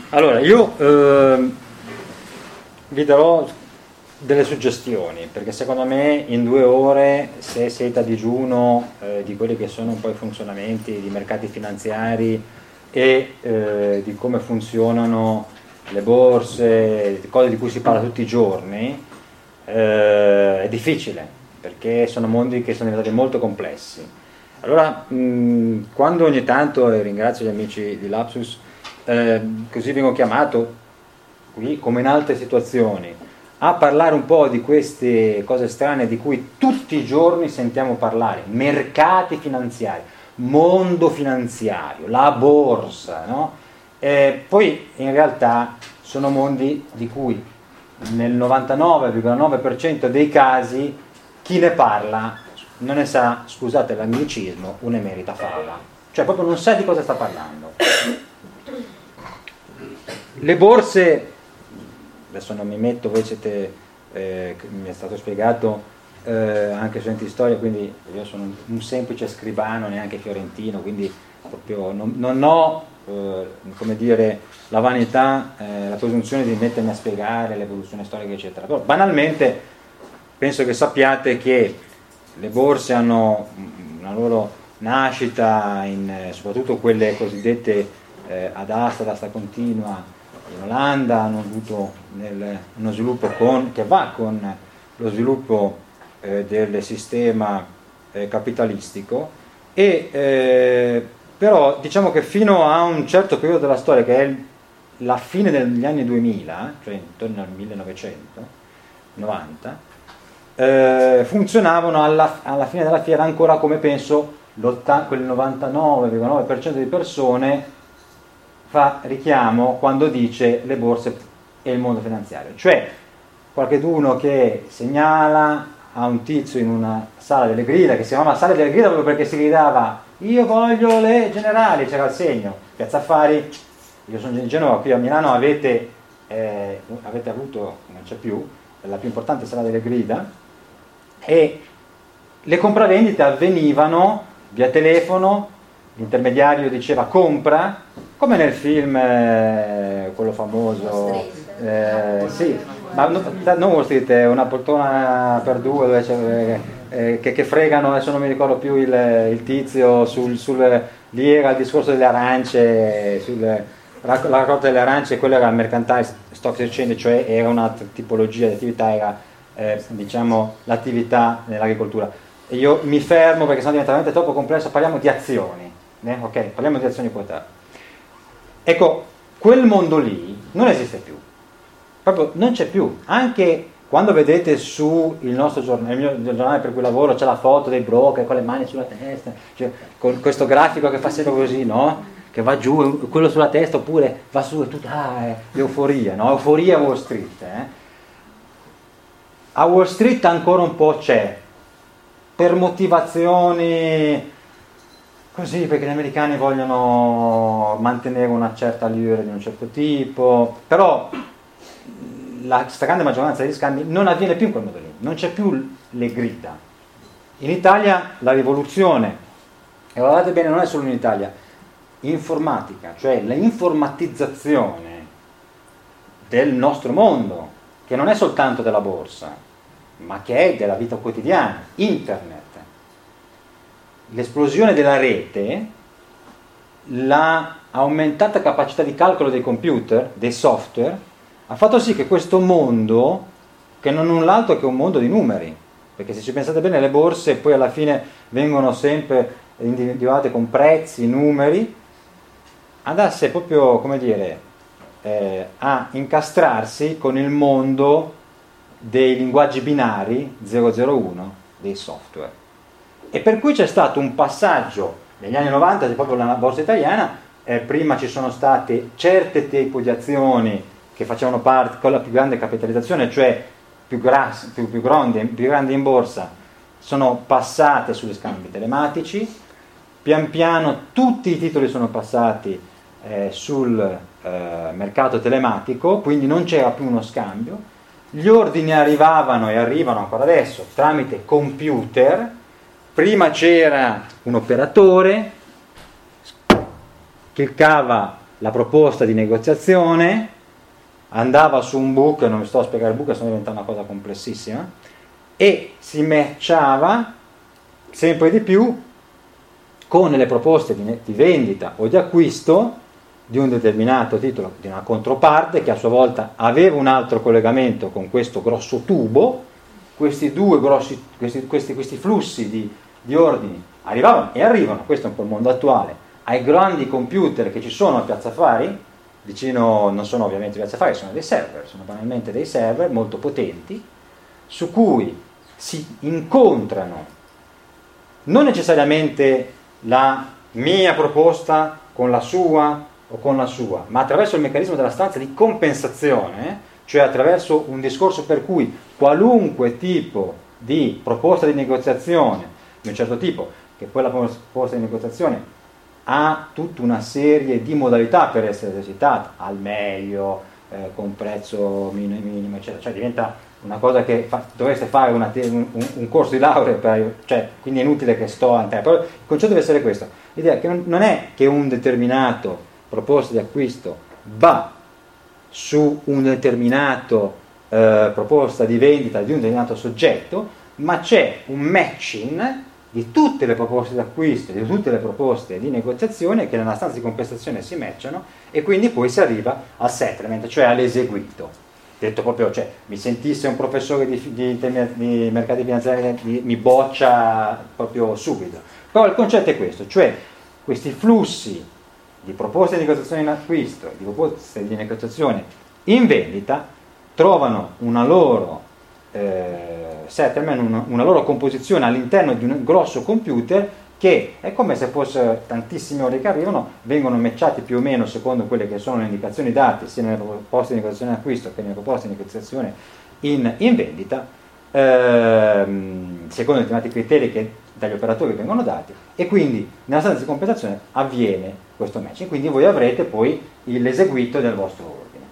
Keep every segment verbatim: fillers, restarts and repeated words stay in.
Allora, io eh, vi darò delle suggestioni, perché secondo me in due ore, se siete a digiuno eh, di quelli che sono un po' i funzionamenti di mercati finanziari e eh, di come funzionano le borse, cose di cui si parla tutti i giorni, eh, è difficile, perché sono mondi che sono diventati molto complessi. Allora, mh, quando ogni tanto, e ringrazio gli amici di Lapsus, eh, così vengo chiamato, qui come in altre situazioni, a parlare un po' di queste cose strane di cui tutti i giorni sentiamo parlare, mercati finanziari, mondo finanziario, la borsa, no? Eh, poi in realtà sono mondi di cui nel novantanove virgola nove per cento dei casi chi ne parla non ne sa, scusate l'anglicismo, un'emerita fava, cioè proprio non sa di cosa sta parlando. Le borse, adesso non mi metto, voi siete, eh, mi è stato spiegato eh, anche studenti di storia, quindi io sono un, un semplice scribano, neanche fiorentino, quindi proprio non, non ho eh, come dire la vanità, eh, la presunzione di mettermi a spiegare l'evoluzione storica eccetera, però banalmente penso che sappiate che le borse hanno una loro nascita in, soprattutto quelle cosiddette eh, ad asta, ad asta continua in Olanda, hanno avuto nel, uno sviluppo con, che va con lo sviluppo eh, del sistema eh, capitalistico e eh, però diciamo che fino a un certo periodo della storia, che è il, la fine degli anni duemila, cioè intorno al millenovecentonovanta, eh, funzionavano alla, alla fine della fiera ancora come penso quel novantanove virgola nove per cento di persone fa richiamo quando dice le borse e il mondo finanziario, cioè qualcheduno che segnala a un tizio in una sala delle grida, che si chiamava sala delle grida proprio perché si gridava io voglio le generali, c'era il segno, Piazza Affari, io sono di Genova, qui a Milano avete, eh, avete avuto, non c'è più, la più importante sala delle grida, e le compravendite avvenivano via telefono, l'intermediario diceva compra, come nel film eh, quello famoso eh, sì, ma no, non Wall Street, è una poltrona per due dove c'è, eh, che, che fregano, adesso non mi ricordo più il, il tizio sul, sul, lì era il discorso delle arance sul, la, la raccolta delle arance, quello era il mercantile stock exchange, cioè era una tipologia di attività, era eh, diciamo l'attività nell'agricoltura. E io mi fermo perché sennò diventa veramente troppo complesso, parliamo di azioni, eh? Ok, parliamo di azioni quotate. Ecco, quel mondo lì non esiste più, proprio non c'è più. Anche quando vedete su il nostro giornale, il mio giornale per cui lavoro, c'è la foto dei broker con le mani sulla testa, cioè, con questo grafico che fa sempre così, no? Che va giù, quello sulla testa, oppure va su e tutto, ah, è euforia, no? Euforia a Wall Street. Eh? A Wall Street ancora un po' c'è, per motivazioni così, perché gli americani vogliono mantenere una certa allure di un certo tipo, però la stragrande maggioranza degli scambi non avviene più in quel modo lì, non c'è più le grida. In Italia la rivoluzione, e guardate bene, non è solo in Italia, informatica, cioè l'informatizzazione del nostro mondo, che non è soltanto della borsa, ma che è della vita quotidiana, internet, l'esplosione della rete, la aumentata capacità di calcolo dei computer, dei software, ha fatto sì che questo mondo, che non è null'altro che un mondo di numeri, perché se ci pensate bene le borse poi alla fine vengono sempre individuate con prezzi, numeri, andasse proprio, come dire, eh, a incastrarsi con il mondo dei linguaggi binari zero zero uno dei software. E per cui c'è stato un passaggio negli anni novanta, proprio nella borsa italiana, eh, prima ci sono state certe tipi di azioni che facevano parte con la più grande capitalizzazione, cioè più, gras, più, più, grandi, più grandi in borsa, sono passate sugli scambi telematici, pian piano tutti i titoli sono passati eh, sul eh, mercato telematico, quindi non c'era più uno scambio, gli ordini arrivavano e arrivano ancora adesso tramite computer. Prima c'era un operatore, cliccava la proposta di negoziazione, andava su un book, non mi sto a spiegare il book, sennò diventa una cosa complessissima, e si matchava sempre di più con le proposte di, di vendita o di acquisto di un determinato titolo, di una controparte che a sua volta aveva un altro collegamento con questo grosso tubo. Questi due grossi, questi, questi, questi flussi di, di ordini arrivavano e arrivano, questo è un po' il mondo attuale, ai grandi computer che ci sono a Piazza Affari, vicino, non sono ovviamente Piazza Affari, sono dei server, sono banalmente dei server molto potenti, su cui si incontrano non necessariamente la mia proposta con la sua o con la sua, ma attraverso il meccanismo della stanza di compensazione, cioè attraverso un discorso per cui qualunque tipo di proposta di negoziazione di un certo tipo, che poi la proposta di negoziazione ha tutta una serie di modalità per essere esercitata, al meglio, eh, con prezzo minimo, eccetera, cioè diventa una cosa che fa, dovreste fare una te- un, un corso di laurea, per, cioè, quindi è inutile che sto a te, però il concetto deve essere questo, l'idea che non, non è che un determinato proposta di acquisto va su un determinato eh, proposta di vendita di un determinato soggetto, ma c'è un matching di tutte le proposte di acquisto, di tutte le proposte di negoziazione che nella stanza di compensazione si matchano e quindi poi si arriva al settlement, cioè all'eseguito. Detto proprio, cioè, mi sentisse un professore di, di, di mercati finanziari, di, mi boccia proprio subito. Però il concetto è questo, cioè questi flussi di proposte di negoziazione in acquisto, di proposte di negoziazione in vendita, trovano una loro eh, settlement, una, una loro composizione all'interno di un grosso computer che è come se fosse tantissime ore che arrivano, vengono matchati più o meno secondo quelle che sono le indicazioni date sia nelle proposte di negoziazione in acquisto che nelle proposte di negoziazione in, in vendita, ehm, secondo determinati criteri che dagli operatori vengono dati, e quindi nella stanza di compensazione avviene questo matching, quindi voi avrete poi l'eseguito del vostro ordine.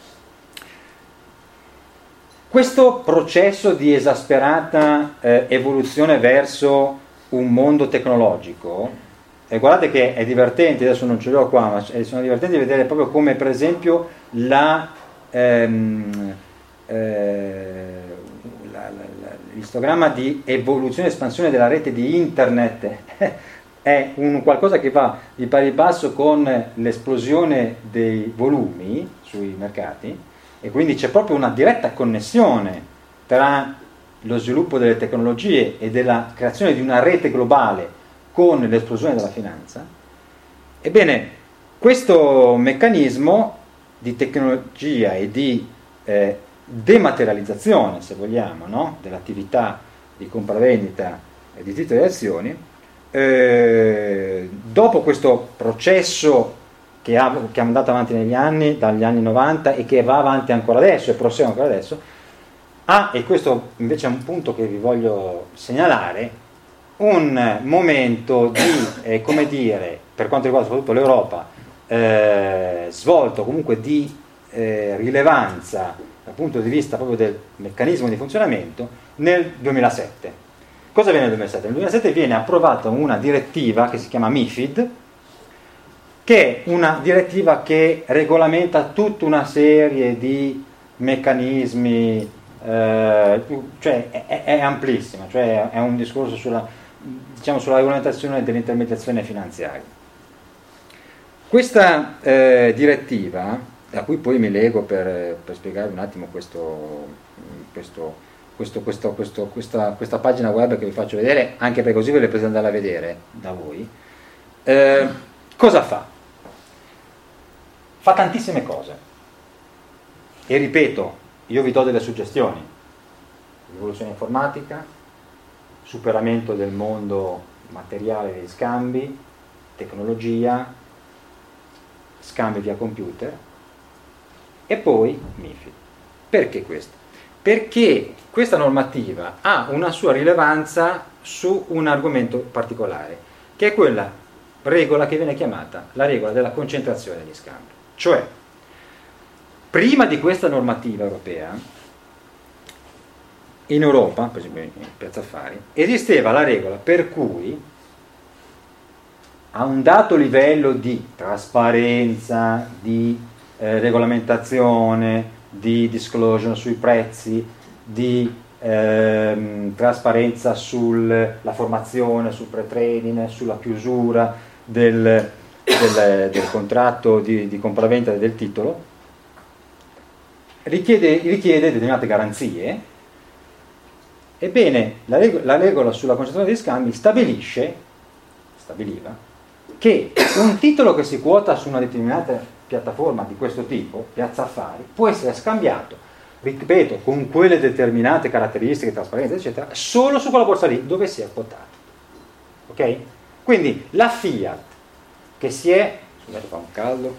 Questo processo di esasperata eh, evoluzione verso un mondo tecnologico, e guardate che è divertente, adesso non ce l'ho qua, ma sono divertenti vedere proprio come per esempio la, ehm, eh, la, la, la, l'istogramma di evoluzione e espansione della rete di internet è un qualcosa che va di pari passo con l'esplosione dei volumi sui mercati, e quindi c'è proprio una diretta connessione tra lo sviluppo delle tecnologie e della creazione di una rete globale con l'esplosione della finanza. Ebbene, questo meccanismo di tecnologia e di eh, dematerializzazione, se vogliamo, no? dell'attività di compravendita di titoli e azioni, eh, dopo questo processo che, ha, che è andato avanti negli anni, dagli anni novanta, e che va avanti ancora adesso e prosegue ancora adesso, ah, e questo invece è un punto che vi voglio segnalare, un momento di, eh, come dire, per quanto riguarda soprattutto l'Europa, eh, svolto comunque di eh, rilevanza dal punto di vista proprio del meccanismo di funzionamento nel duemilasette. Cosa avviene nel duemilasette? Nel duemilasette viene approvata una direttiva che si chiama MiFID, che è una direttiva che regolamenta tutta una serie di meccanismi, eh, cioè è, è amplissima, cioè è un discorso sulla, diciamo, sulla regolamentazione dell'intermediazione finanziaria. Questa eh, direttiva, a cui poi mi lego per, per spiegare un attimo questo, questo, questo, questo, questo, questa, questa pagina web che vi faccio vedere, anche perché così ve le potete andare a vedere da voi, eh, cosa fa? Fa tantissime cose, e ripeto, io vi do delle suggestioni: rivoluzione informatica, superamento del mondo materiale degli scambi, tecnologia, scambi via computer, e poi MiFID. Perché questo? Perché questa normativa ha una sua rilevanza su un argomento particolare, che è quella regola che viene chiamata la regola della concentrazione degli scambi. Cioè, prima di questa normativa europea, in Europa, per esempio in Piazza Affari, esisteva la regola per cui a un dato livello di trasparenza, di eh, regolamentazione, di disclosure sui prezzi, di ehm, trasparenza sulla formazione, sul pre-trading, sulla chiusura del, del, del contratto di, di compravendita del titolo, richiede, richiede determinate garanzie. Ebbene, la regola, la regola sulla concentrazione degli scambi stabilisce, stabiliva, che un titolo che si quota su una determinata piattaforma di questo tipo, Piazza Affari, può essere scambiato, ripeto, con quelle determinate caratteristiche, trasparenza, eccetera, solo su quella borsa lì dove si è quotato. Ok? Quindi la Fiat che si è, scusate, fa un caldo,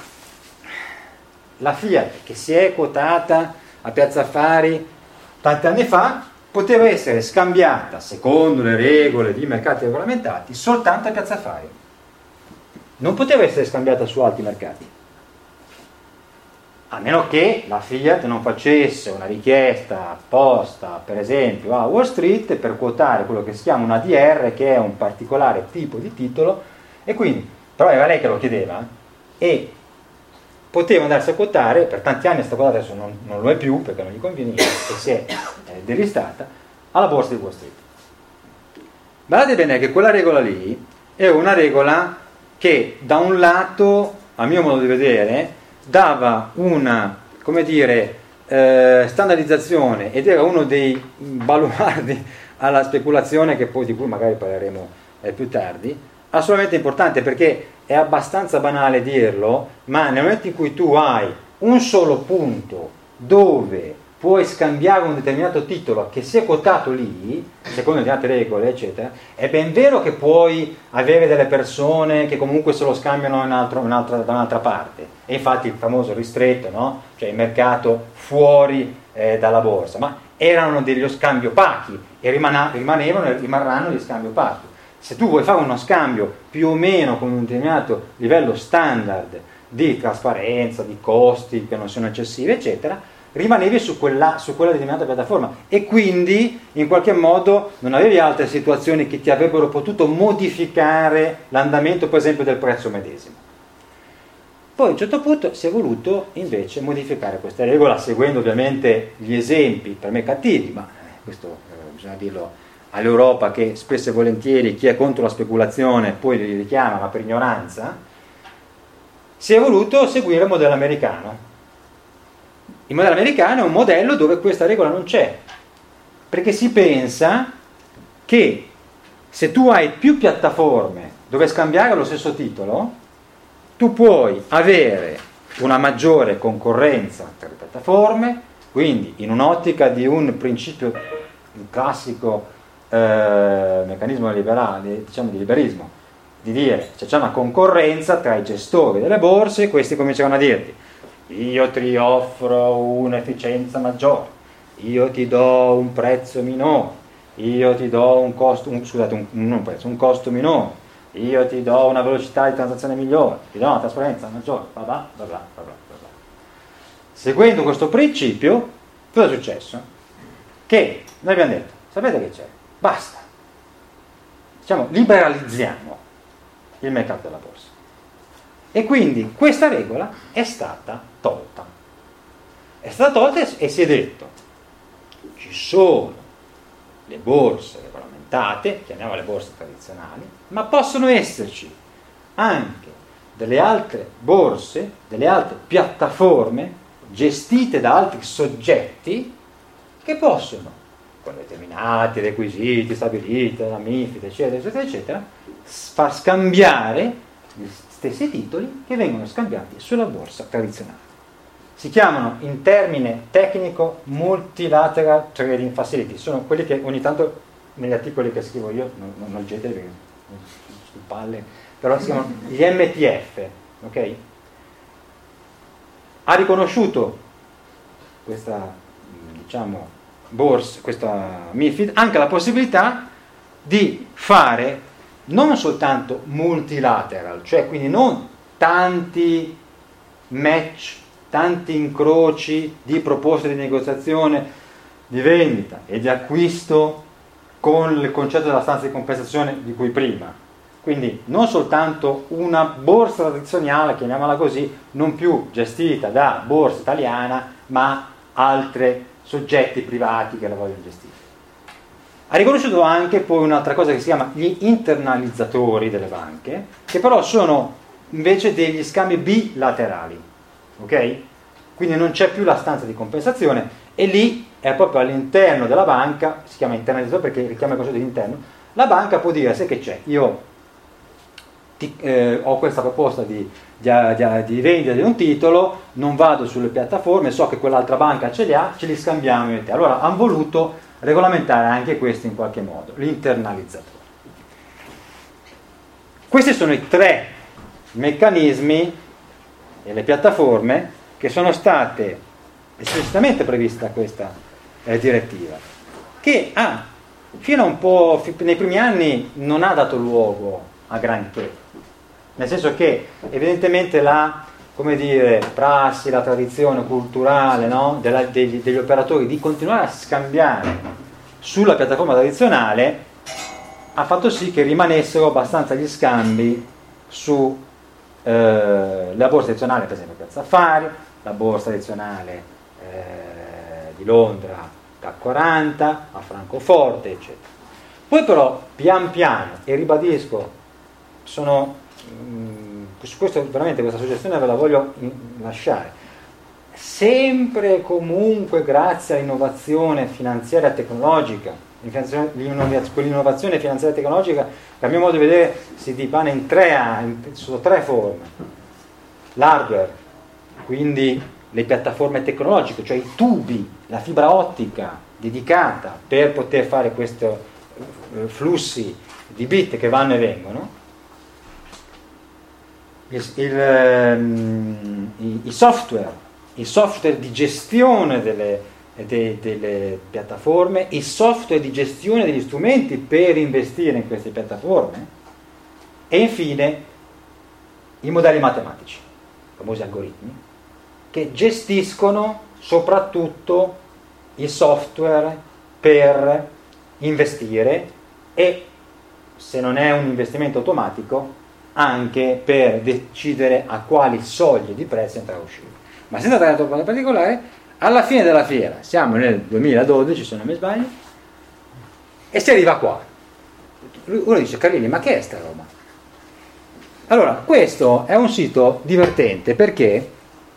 la Fiat che si è quotata a Piazza Affari tanti anni fa poteva essere scambiata secondo le regole di mercati regolamentati soltanto a Piazza Affari, non poteva essere scambiata su altri mercati, a meno che la Fiat non facesse una richiesta apposta, per esempio a Wall Street, per quotare quello che si chiama un A D R, che è un particolare tipo di titolo, e quindi, però era lei che lo chiedeva, e poteva andarsi a quotare, per tanti anni è stata quotata, adesso non, non lo è più perché non gli conveniva e si è eh, delistata, alla borsa di Wall Street. Guardate bene che quella regola lì è una regola che da un lato, a mio modo di vedere, dava una, come dire, eh, standardizzazione, ed era uno dei baluardi alla speculazione, che poi di cui magari parleremo eh, più tardi, assolutamente importante, perché è abbastanza banale dirlo, ma nel momento in cui tu hai un solo punto dove puoi scambiare un determinato titolo che si è quotato lì, secondo determinate regole, eccetera, è ben vero che puoi avere delle persone che comunque se lo scambiano in altro, in altra, da un'altra parte, e infatti il famoso ristretto, no? Cioè il mercato fuori eh, dalla borsa, ma erano degli scambi opachi e rimana, rimanevano e rimarranno gli scambi opachi. Se tu vuoi fare uno scambio più o meno con un determinato livello standard di trasparenza, di costi che non sono eccessivi, eccetera, rimanevi su quella, su quella determinata piattaforma, e quindi in qualche modo non avevi altre situazioni che ti avrebbero potuto modificare l'andamento, per esempio, del prezzo medesimo. Poi a un certo punto si è voluto invece modificare questa regola, seguendo ovviamente gli esempi per me cattivi, ma questo eh, bisogna dirlo all'Europa, che spesso e volentieri chi è contro la speculazione poi li richiama, ma per ignoranza. Si è voluto seguire il modello americano. Il modello americano è un modello dove questa regola non c'è, perché si pensa che se tu hai più piattaforme dove scambiare lo stesso titolo, tu puoi avere una maggiore concorrenza tra le piattaforme, quindi in un'ottica di un principio, un classico eh, meccanismo liberale, diciamo di liberismo, di dire c'è una concorrenza tra i gestori delle borse, e questi cominciano a dirti: io ti offro un'efficienza maggiore, io ti do un prezzo minore, io ti do un costo, un, scusate, un, non un prezzo, un costo minore, io ti do una velocità di transazione migliore, ti do una trasparenza maggiore, bla bla bla bla bla bla. Seguendo questo principio, cosa è successo? Che noi abbiamo detto: sapete che c'è? Basta, diciamo, liberalizziamo il mercato della borsa. E quindi questa regola è stata tolta. È stata tolta e si è detto: ci sono le borse regolamentate, chiamiamole borse tradizionali, ma possono esserci anche delle altre borse, delle altre piattaforme gestite da altri soggetti che possono, con determinati requisiti stabiliti dalla MiFID, eccetera, eccetera, eccetera, far scambiare gli stessi titoli che vengono scambiati sulla borsa tradizionale. Si chiamano, in termine tecnico, multilateral trading facility. Sono quelli che ogni tanto negli articoli che scrivo io non, non leggete perché su palle, però si chiamano gli M T F, ok? Ha riconosciuto questa, diciamo, borsa, questa MiFID, anche la possibilità di fare non soltanto multilateral, cioè quindi non tanti match, tanti incroci di proposte di negoziazione, di vendita e di acquisto con il concetto della stanza di compensazione di cui prima. Quindi non soltanto una borsa tradizionale, chiamiamola così, non più gestita da borsa italiana, ma altri soggetti privati che la vogliono gestire. Ha riconosciuto anche poi un'altra cosa che si chiama gli internalizzatori delle banche, che però sono invece degli scambi bilaterali, ok? Quindi non c'è più la stanza di compensazione e lì è proprio all'interno della banca, si chiama internalizzatore perché richiama il concetto di interno, la banca può dire: sai che c'è, io ti, eh, ho questa proposta di, di, di, di vendita di un titolo, non vado sulle piattaforme, so che quell'altra banca ce li ha, ce li scambiamo io e te. Allora hanno voluto regolamentare anche questo in qualche modo, l'internalizzatore. Questi sono i tre meccanismi e le piattaforme che sono state esplicitamente previste da questa eh, direttiva, che ha, fino a un po' nei primi anni non ha dato luogo a granché, nel senso che evidentemente la, come dire, prassi, la tradizione culturale, no, della, degli, degli operatori di continuare a scambiare sulla piattaforma tradizionale ha fatto sì che rimanessero abbastanza gli scambi su eh, la borsa tradizionale, per esempio Piazza Affari, la borsa tradizionale eh, di Londra C A C quaranta, a Francoforte, eccetera. Poi però pian piano, e ribadisco, sono mh, su questo veramente questa suggestione ve la voglio in, lasciare, sempre e comunque grazie all'innovazione finanziaria e tecnologica, quell'innovazione finanziaria e tecnologica che a mio modo di vedere si dipana in tre, in, sotto tre forme: l'hardware, quindi le piattaforme tecnologiche, cioè i tubi, la fibra ottica dedicata per poter fare questi eh, flussi di bit che vanno e vengono, il, il, um, i, i software, i software di gestione delle, de, delle piattaforme, i software di gestione degli strumenti per investire in queste piattaforme, e infine i modelli matematici, i famosi algoritmi, che gestiscono soprattutto i software per investire e, se non è un investimento automatico, anche per decidere a quali soglie di prezzo entrare o uscire. Ma senza andare troppo in particolare, alla fine della fiera, siamo nel duemiladodici se non mi sbaglio, e si arriva qua. Uno dice: Carlini, ma che è sta roba? Allora, questo è un sito divertente perché,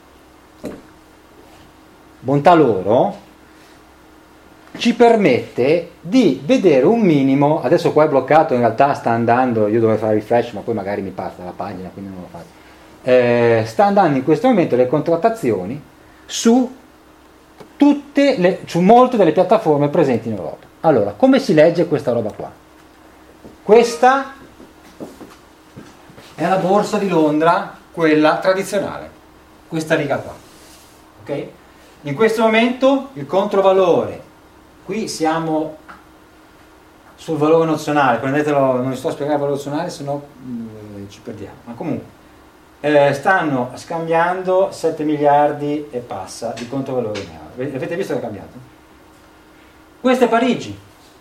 bontà loro, ci permette di vedere un minimo. Adesso qua è bloccato, in realtà sta andando, io dovrei fare refresh ma poi magari mi parte la pagina, quindi non lo faccio. Eh, sta andando in questo momento le contrattazioni su tutte le, su molte delle piattaforme presenti in Europa. Allora, come si legge questa roba qua? Questa è la borsa di Londra, quella tradizionale, questa riga qua, ok? In questo momento il controvalore, qui siamo sul valore nozionale, prendetelo, non vi sto a spiegare il valore nozionale, se no mh, ci perdiamo, ma comunque eh, stanno scambiando sette miliardi e passa di controvalore in euro. Avete visto che è cambiato? Questo è Parigi,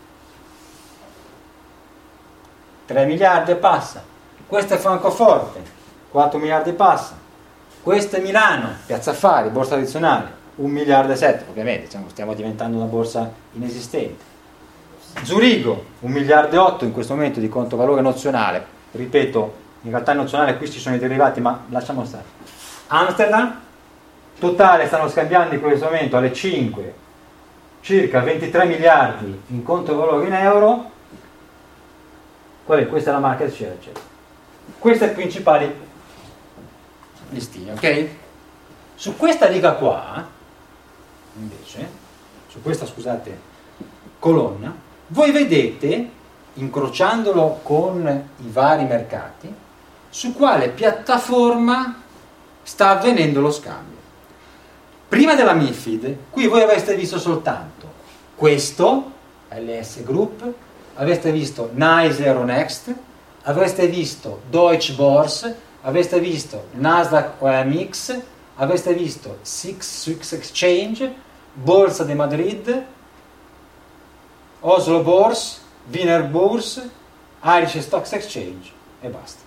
tre miliardi e passa. Questo è Francoforte, quattro miliardi e passa. Questo è Milano, Piazza Affari, borsa tradizionale, un miliardo e sette, ovviamente diciamo, stiamo diventando una borsa inesistente. Zurigo, un miliardo e otto in questo momento di controvalore nozionale, ripeto, in realtà nozionale qui ci sono i derivati, ma lasciamo stare. Amsterdam, totale stanno scambiando in questo momento alle cinque circa ventitré miliardi in controvalore in euro. Qual è? Questa è la market share, eccetera. Questi sono i principali listini, ok? Su questa riga qua, invece, su questa, scusate, colonna, voi vedete, incrociandolo con i vari mercati, su quale piattaforma sta avvenendo lo scambio. Prima della MiFID, qui voi avreste visto soltanto questo, L S Group, avreste visto NYSE Euronext, avreste visto Deutsche Börse, avreste visto Nasdaq O M X, avreste visto Six Swiss Exchange, Borsa di Madrid, Oslo Bors, Wiener Burs, Irish Stock Exchange. e basta.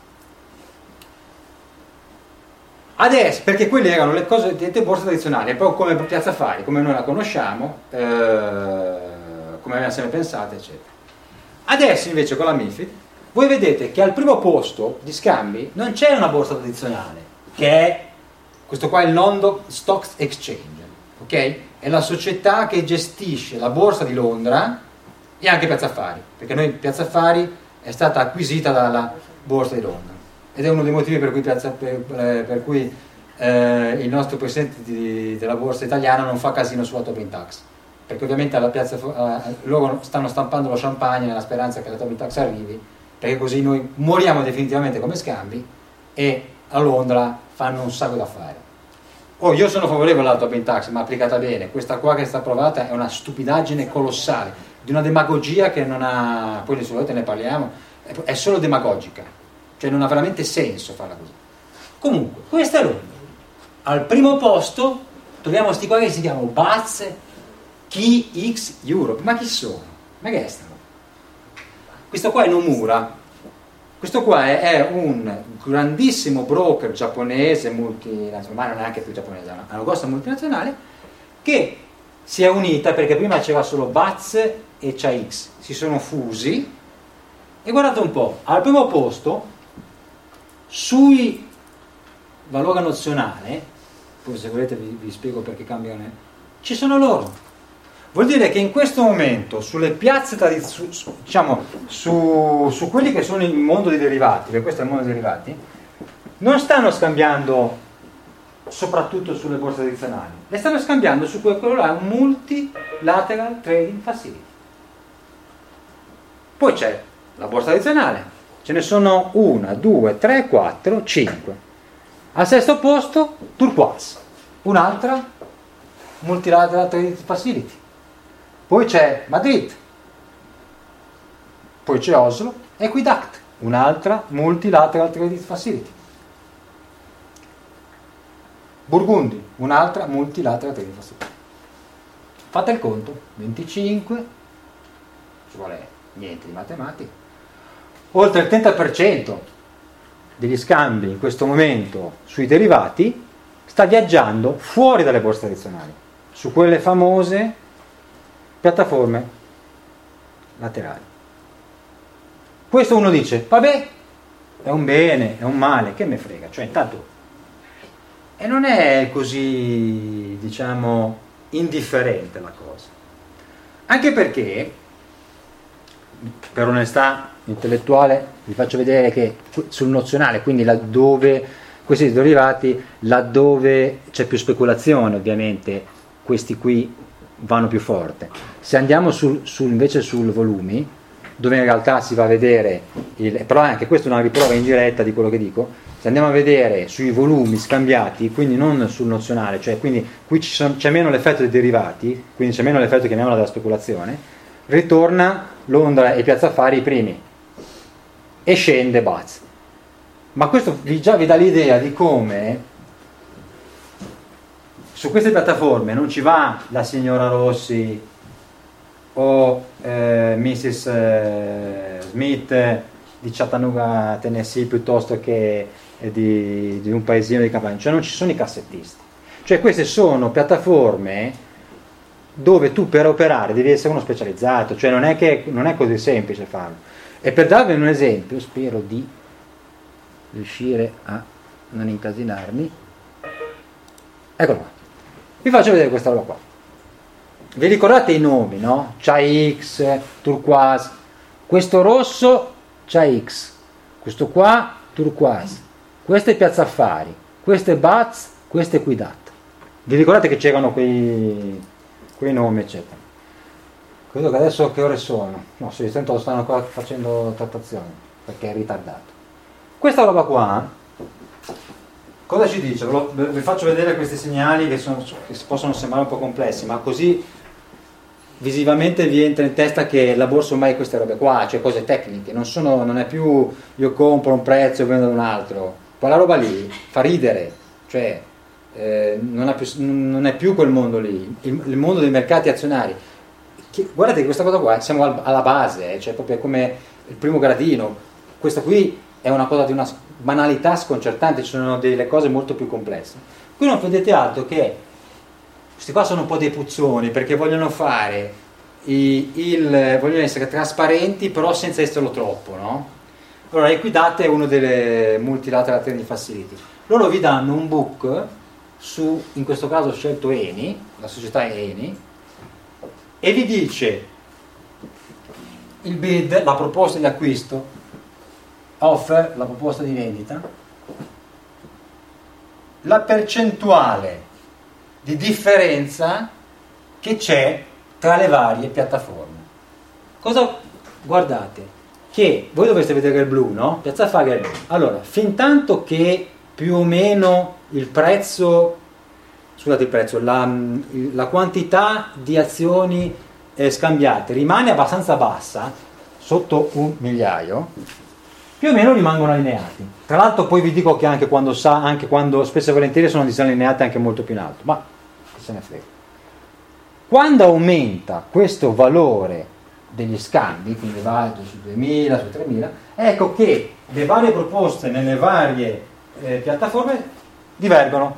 Adesso, perché quelle erano le cose dette borse tradizionali, e poi come Piazza Affari, come noi la conosciamo, eh, come abbiamo sempre pensato, eccetera. Adesso invece con la MiFID voi vedete che al primo posto di scambi non c'è una borsa tradizionale, che è questo qua, il London Stock Exchange, ok? È la società che gestisce la borsa di Londra e anche Piazza Affari, perché noi Piazza Affari è stata acquisita dalla borsa di Londra ed è uno dei motivi per cui, Piazza, per, per cui eh, il nostro presidente di, della borsa italiana non fa casino sulla Tobin Tax, perché ovviamente alla piazza, eh, loro stanno stampando lo champagne nella speranza che la Tobin Tax arrivi, perché così noi moriamo definitivamente come scambi e a Londra fanno un sacco d'affari. Oh, io sono favorevole alla Tobin Tax, ma applicata bene. Questa qua che sta approvata è una stupidaggine colossale, di una demagogia che non ha, poi di solito ne parliamo, è solo demagogica, cioè non ha veramente senso farla così. Comunque, questa è Londra. Al primo posto troviamo sti qua che si chiamano B A Z K X Europe. Ma chi sono? Ma che stanno? Questo qua è Nomura. Questo qua è, è un grandissimo broker giapponese, multinazionale, ma non è neanche più giapponese, è una grossa multinazionale, che si è unita perché prima c'era solo B A Z e C A X, si sono fusi e guardate un po', al primo posto sui valore nozionale, poi se volete vi, vi spiego perché cambiano, ci sono loro. Vuol dire che in questo momento sulle piazze tradizionali, su, diciamo su, su quelli che sono il mondo dei derivati, perché questo è il mondo dei derivati, non stanno scambiando soprattutto sulle borse tradizionali, le stanno scambiando su quello là, un multilateral trading facility. Poi c'è la borsa tradizionale, ce ne sono una, due, tre, quattro, cinque. Al sesto posto Turquoise, un'altra multilateral trading facility. Poi c'è Madrid, poi c'è Oslo, Equidact, un'altra multilateral trading facility. Burgundi, un'altra multilateral trading facility. Fate il conto, venticinque, ci vuole niente di matematica, oltre il trenta per cento degli scambi in questo momento sui derivati sta viaggiando fuori dalle borse tradizionali, su quelle famose piattaforme laterali. Questo uno dice, vabbè, è un bene, è un male, che me frega, cioè intanto, e non è così, diciamo, indifferente la cosa, anche perché, per onestà intellettuale, vi faccio vedere che sul nozionale, quindi laddove questi derivati, laddove c'è più speculazione, ovviamente questi qui vanno più forte. Se andiamo sul, sul, invece sul volumi, dove in realtà si va a vedere il, però anche questa è una riprova indiretta di quello che dico, se andiamo a vedere sui volumi scambiati, quindi non sul nozionale, cioè quindi qui ci sono, c'è meno l'effetto dei derivati, quindi c'è meno l'effetto, chiamiamola, della speculazione, ritorna Londra e Piazza Affari i primi e scende B A Z. Ma questo vi, già vi dà l'idea di come su queste piattaforme non ci va la signora Rossi o eh, missus eh, Smith di Chattanooga, Tennessee, piuttosto che eh, di, di un paesino di campagna, cioè non ci sono i cassettisti, cioè queste sono piattaforme dove tu per operare devi essere uno specializzato, cioè non è che non è così semplice farlo. E per darvi un esempio, spero di riuscire a non incasinarmi, eccolo qua, vi faccio vedere questa roba qua. Vi ricordate i nomi, no? C A X, Turquoise, questo rosso C A X, questo qua Turquoise, questo è Piazza Affari, questo è B A Z, questo è Equidact. Vi ricordate che c'erano quei, quei nomi, eccetera? Credo che adesso che ore sono? No, sì, sento stanno ancora facendo trattazione perché è ritardato. Questa roba qua cosa ci dice? Vi faccio vedere questi segnali che, sono, che possono sembrare un po' complessi, ma così visivamente vi entra in testa che la borsa ormai è queste robe qua, cioè cose tecniche, non, sono, non è più io compro un prezzo e vendo un altro, quella roba lì fa ridere, cioè eh, non, è più, non è più quel mondo lì, il, il mondo dei mercati azionari. Che, guardate che questa cosa qua siamo al, alla base, eh, cioè proprio come il primo gradino, questa qui è una cosa di una banalità sconcertante, ci sono delle cose molto più complesse. Qui non vedete altro che questi qua sono un po' dei puzzoni perché vogliono fare i, il, vogliono essere trasparenti però senza esserlo troppo, no? Allora qui date uno delle multilateral training facility, loro vi danno un book su, in questo caso ho scelto Eni, la società è Eni, e vi dice il bid, la proposta di acquisto, offer, la proposta di vendita, la percentuale di differenza che c'è tra le varie piattaforme. Cosa guardate? Che voi dovreste vedere il blu, no? Piazza Fari è blu. Allora, fin tanto che più o meno il prezzo, scusate il prezzo, la, la quantità di azioni eh, scambiate rimane abbastanza bassa, sotto un migliaio, più o meno rimangono allineati. Tra l'altro poi vi dico che anche quando sa, anche quando spesso e volentieri sono disallineati anche molto più in alto, ma che se ne frega. Quando aumenta questo valore degli scambi, quindi va su duemila, su tremila, ecco che le varie proposte nelle varie eh, piattaforme divergono.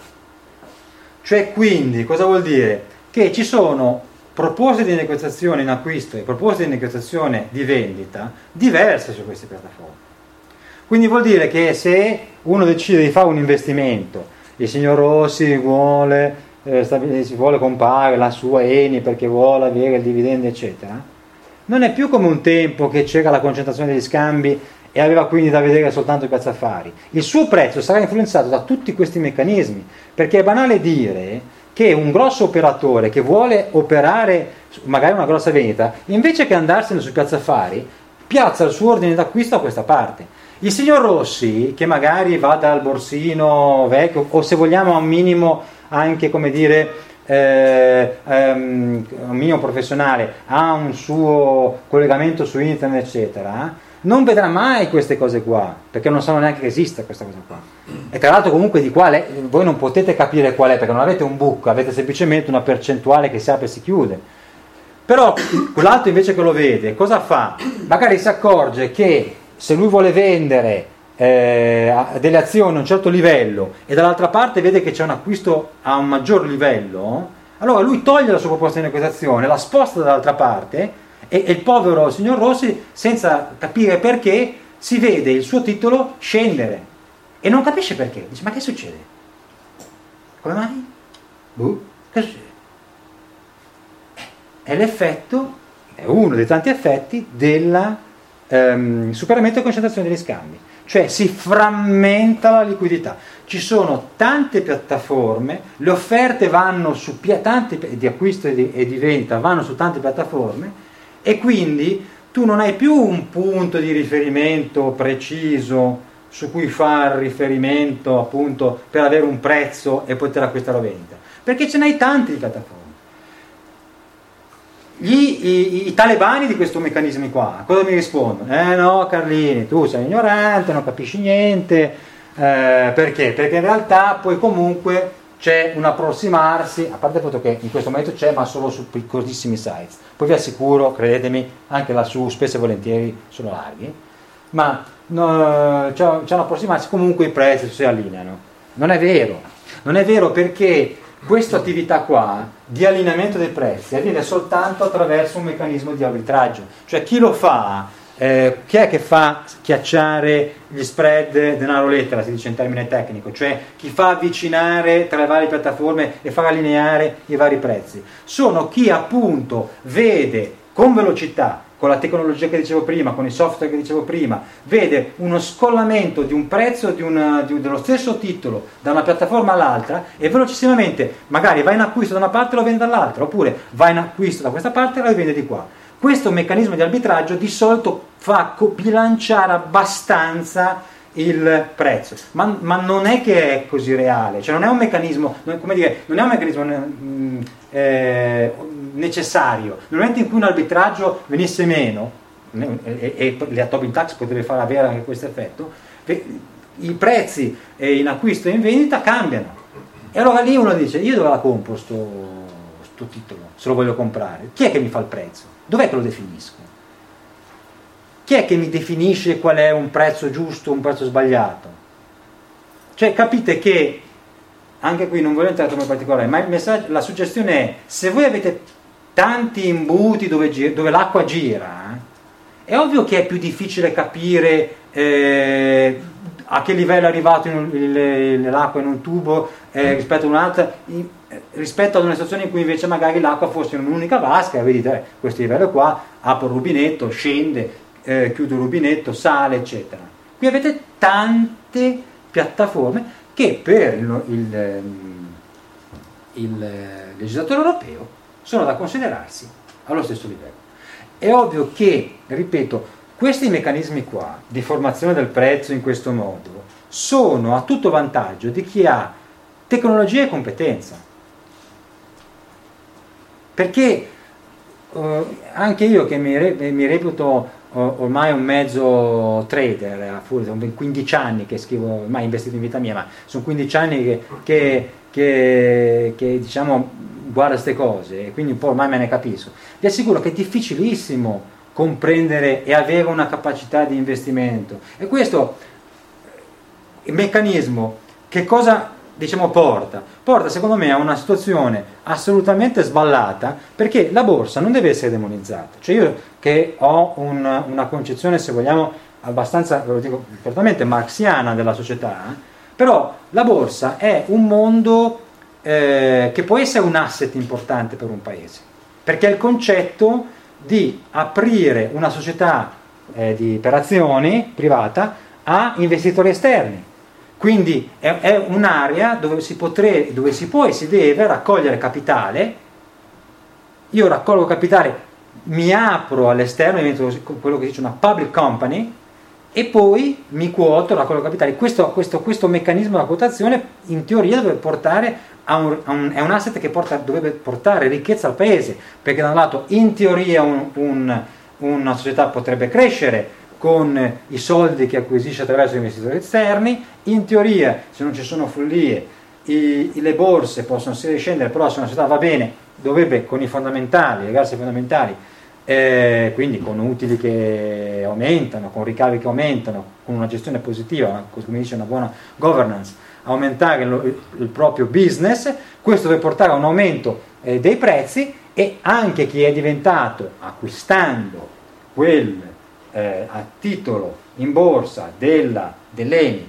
Cioè quindi cosa vuol dire? Che ci sono proposte di negoziazione in acquisto e proposte di negoziazione di vendita diverse su queste piattaforme. Quindi vuol dire che se uno decide di fare un investimento, il signor Rossi vuole, eh, si vuole comprare la sua Eni perché vuole avere il dividendo eccetera, non è più come un tempo che c'era la concentrazione degli scambi e aveva quindi da vedere soltanto i Piazza Affari. Il suo prezzo sarà influenzato da tutti questi meccanismi, perché è banale dire che un grosso operatore che vuole operare magari una grossa vendita, invece che andarsene su Piazza Affari, piazza il suo ordine d'acquisto a questa parte. Il signor Rossi, che magari va dal borsino vecchio, o se vogliamo a un minimo anche, come dire, eh, um, un minimo professionale, ha un suo collegamento su internet eccetera, non vedrà mai queste cose qua, perché non sanno neanche che esista questa cosa qua. E tra l'altro comunque di quale voi non potete capire qual è, perché non avete un book, avete semplicemente una percentuale che si apre e si chiude. Però quell'altro invece che lo vede, cosa fa? Magari si accorge che se lui vuole vendere eh, delle azioni a un certo livello e dall'altra parte vede che c'è un acquisto a un maggior livello, allora lui toglie la sua proposta di negoziazione, la sposta dall'altra parte e, e il povero signor Rossi, senza capire perché, si vede il suo titolo scendere e non capisce perché. Dice: ma che succede? Come mai? Buh, che succede? È l'effetto, è uno dei tanti effetti del ehm, superamento e concentrazione degli scambi, cioè si frammenta la liquidità. Ci sono tante piattaforme, le offerte vanno su tante di acquisto e di, e di vendita vanno su tante piattaforme e quindi tu non hai più un punto di riferimento preciso su cui fare riferimento appunto per avere un prezzo e poter acquistare o vendere, perché ce n'hai tante di piattaforme. Gli, i, i talebani di questo meccanismo qua cosa mi rispondono? Eh no Carlini, tu sei ignorante, non capisci niente, eh, perché? Perché in realtà poi comunque c'è un approssimarsi, a parte il fatto che in questo momento c'è, ma solo su piccolissimi sites, poi vi assicuro, credetemi, anche lassù spesso e volentieri sono larghi, ma no, c'è, c'è un approssimarsi, comunque i prezzi si allineano. Non è vero, non è vero, perché questa attività qua di allineamento dei prezzi avviene soltanto attraverso un meccanismo di arbitraggio, cioè chi lo fa, eh, chi è che fa schiacciare gli spread denaro-lettera, si dice in termine tecnico, cioè chi fa avvicinare tra le varie piattaforme e far allineare i vari prezzi, sono chi appunto vede con velocità, con la tecnologia che dicevo prima, con i software che dicevo prima, vede uno scollamento di un prezzo di una, di, dello stesso titolo da una piattaforma all'altra e velocissimamente magari va in acquisto da una parte e lo vende dall'altra, oppure va in acquisto da questa parte e lo vende di qua. Questo meccanismo di arbitraggio di solito fa bilanciare abbastanza il prezzo, ma, ma non è che è così reale, cioè non è un meccanismo, come dire, non è un meccanismo eh, necessario. Nel momento in cui un arbitraggio venisse meno, e, e, e la Tobin Tax potrebbe far avere anche questo effetto, i prezzi in acquisto e in vendita cambiano, e allora lì uno dice: io dove la compro sto, sto titolo, se lo voglio comprare, chi è che mi fa il prezzo? Dov'è che lo definisco? chi è che mi definisce qual è un prezzo giusto o un prezzo sbagliato? Cioè capite che, anche qui non voglio entrare troppo in particolare, ma il messaggio, la suggestione è: se voi avete tanti imbuti dove, dove l'acqua gira, è ovvio che è più difficile capire eh, a che livello è arrivato in, il, l'acqua in un tubo eh, rispetto ad un'altra, in, rispetto ad una situazione in cui invece magari l'acqua fosse in un'unica vasca e vedete eh, questo livello qua, apro il rubinetto, scende, eh, chiudo il rubinetto, sale, eccetera. Qui avete tante piattaforme che per il, il, il legislatore europeo sono da considerarsi allo stesso livello. È ovvio che, ripeto, questi meccanismi qua di formazione del prezzo in questo modo sono a tutto vantaggio di chi ha tecnologia e competenza, perché eh, anche io che mi, re, mi reputo eh, ormai un mezzo trader, sono quindici anni che scrivo, mai investito in vita mia, ma sono quindici anni che, che, che, che diciamo guarda queste cose e quindi un po' ormai me ne capisco. Vi assicuro che è difficilissimo comprendere e avere una capacità di investimento, e questo il meccanismo che cosa diciamo porta? Porta secondo me a una situazione assolutamente sballata, perché la borsa non deve essere demonizzata. Cioè io che ho un, una concezione, se vogliamo, abbastanza, ve lo dico apertamente, marxiana della società, però la borsa è un mondo eh, che può essere un asset importante per un paese, perché è il concetto di aprire una società eh, di per azioni privata a investitori esterni. Quindi è, è un'area dove si, potre, dove si può e si deve raccogliere capitale. Io raccolgo capitale, mi apro all'esterno, divento quello che dice una public company, e poi mi quoto, raccolgo capitale. Questo, questo, questo meccanismo della quotazione in teoria deve portare a un, a un, è un asset che porta, dovrebbe portare ricchezza al paese, perché da un lato in teoria un, un, una società potrebbe crescere con i soldi che acquisisce attraverso gli investitori esterni, in teoria se non ci sono follie i, le borse possono salire e scendere, però se una società va bene dovrebbe con i fondamentali, legarsi ai fondamentali, eh, quindi con utili che aumentano, con ricavi che aumentano, con una gestione positiva, come dice una buona governance, aumentare il, il proprio business. Questo deve portare a un aumento eh, dei prezzi, e anche chi è diventato, acquistando quel Eh, a titolo in borsa della, dell'Eni,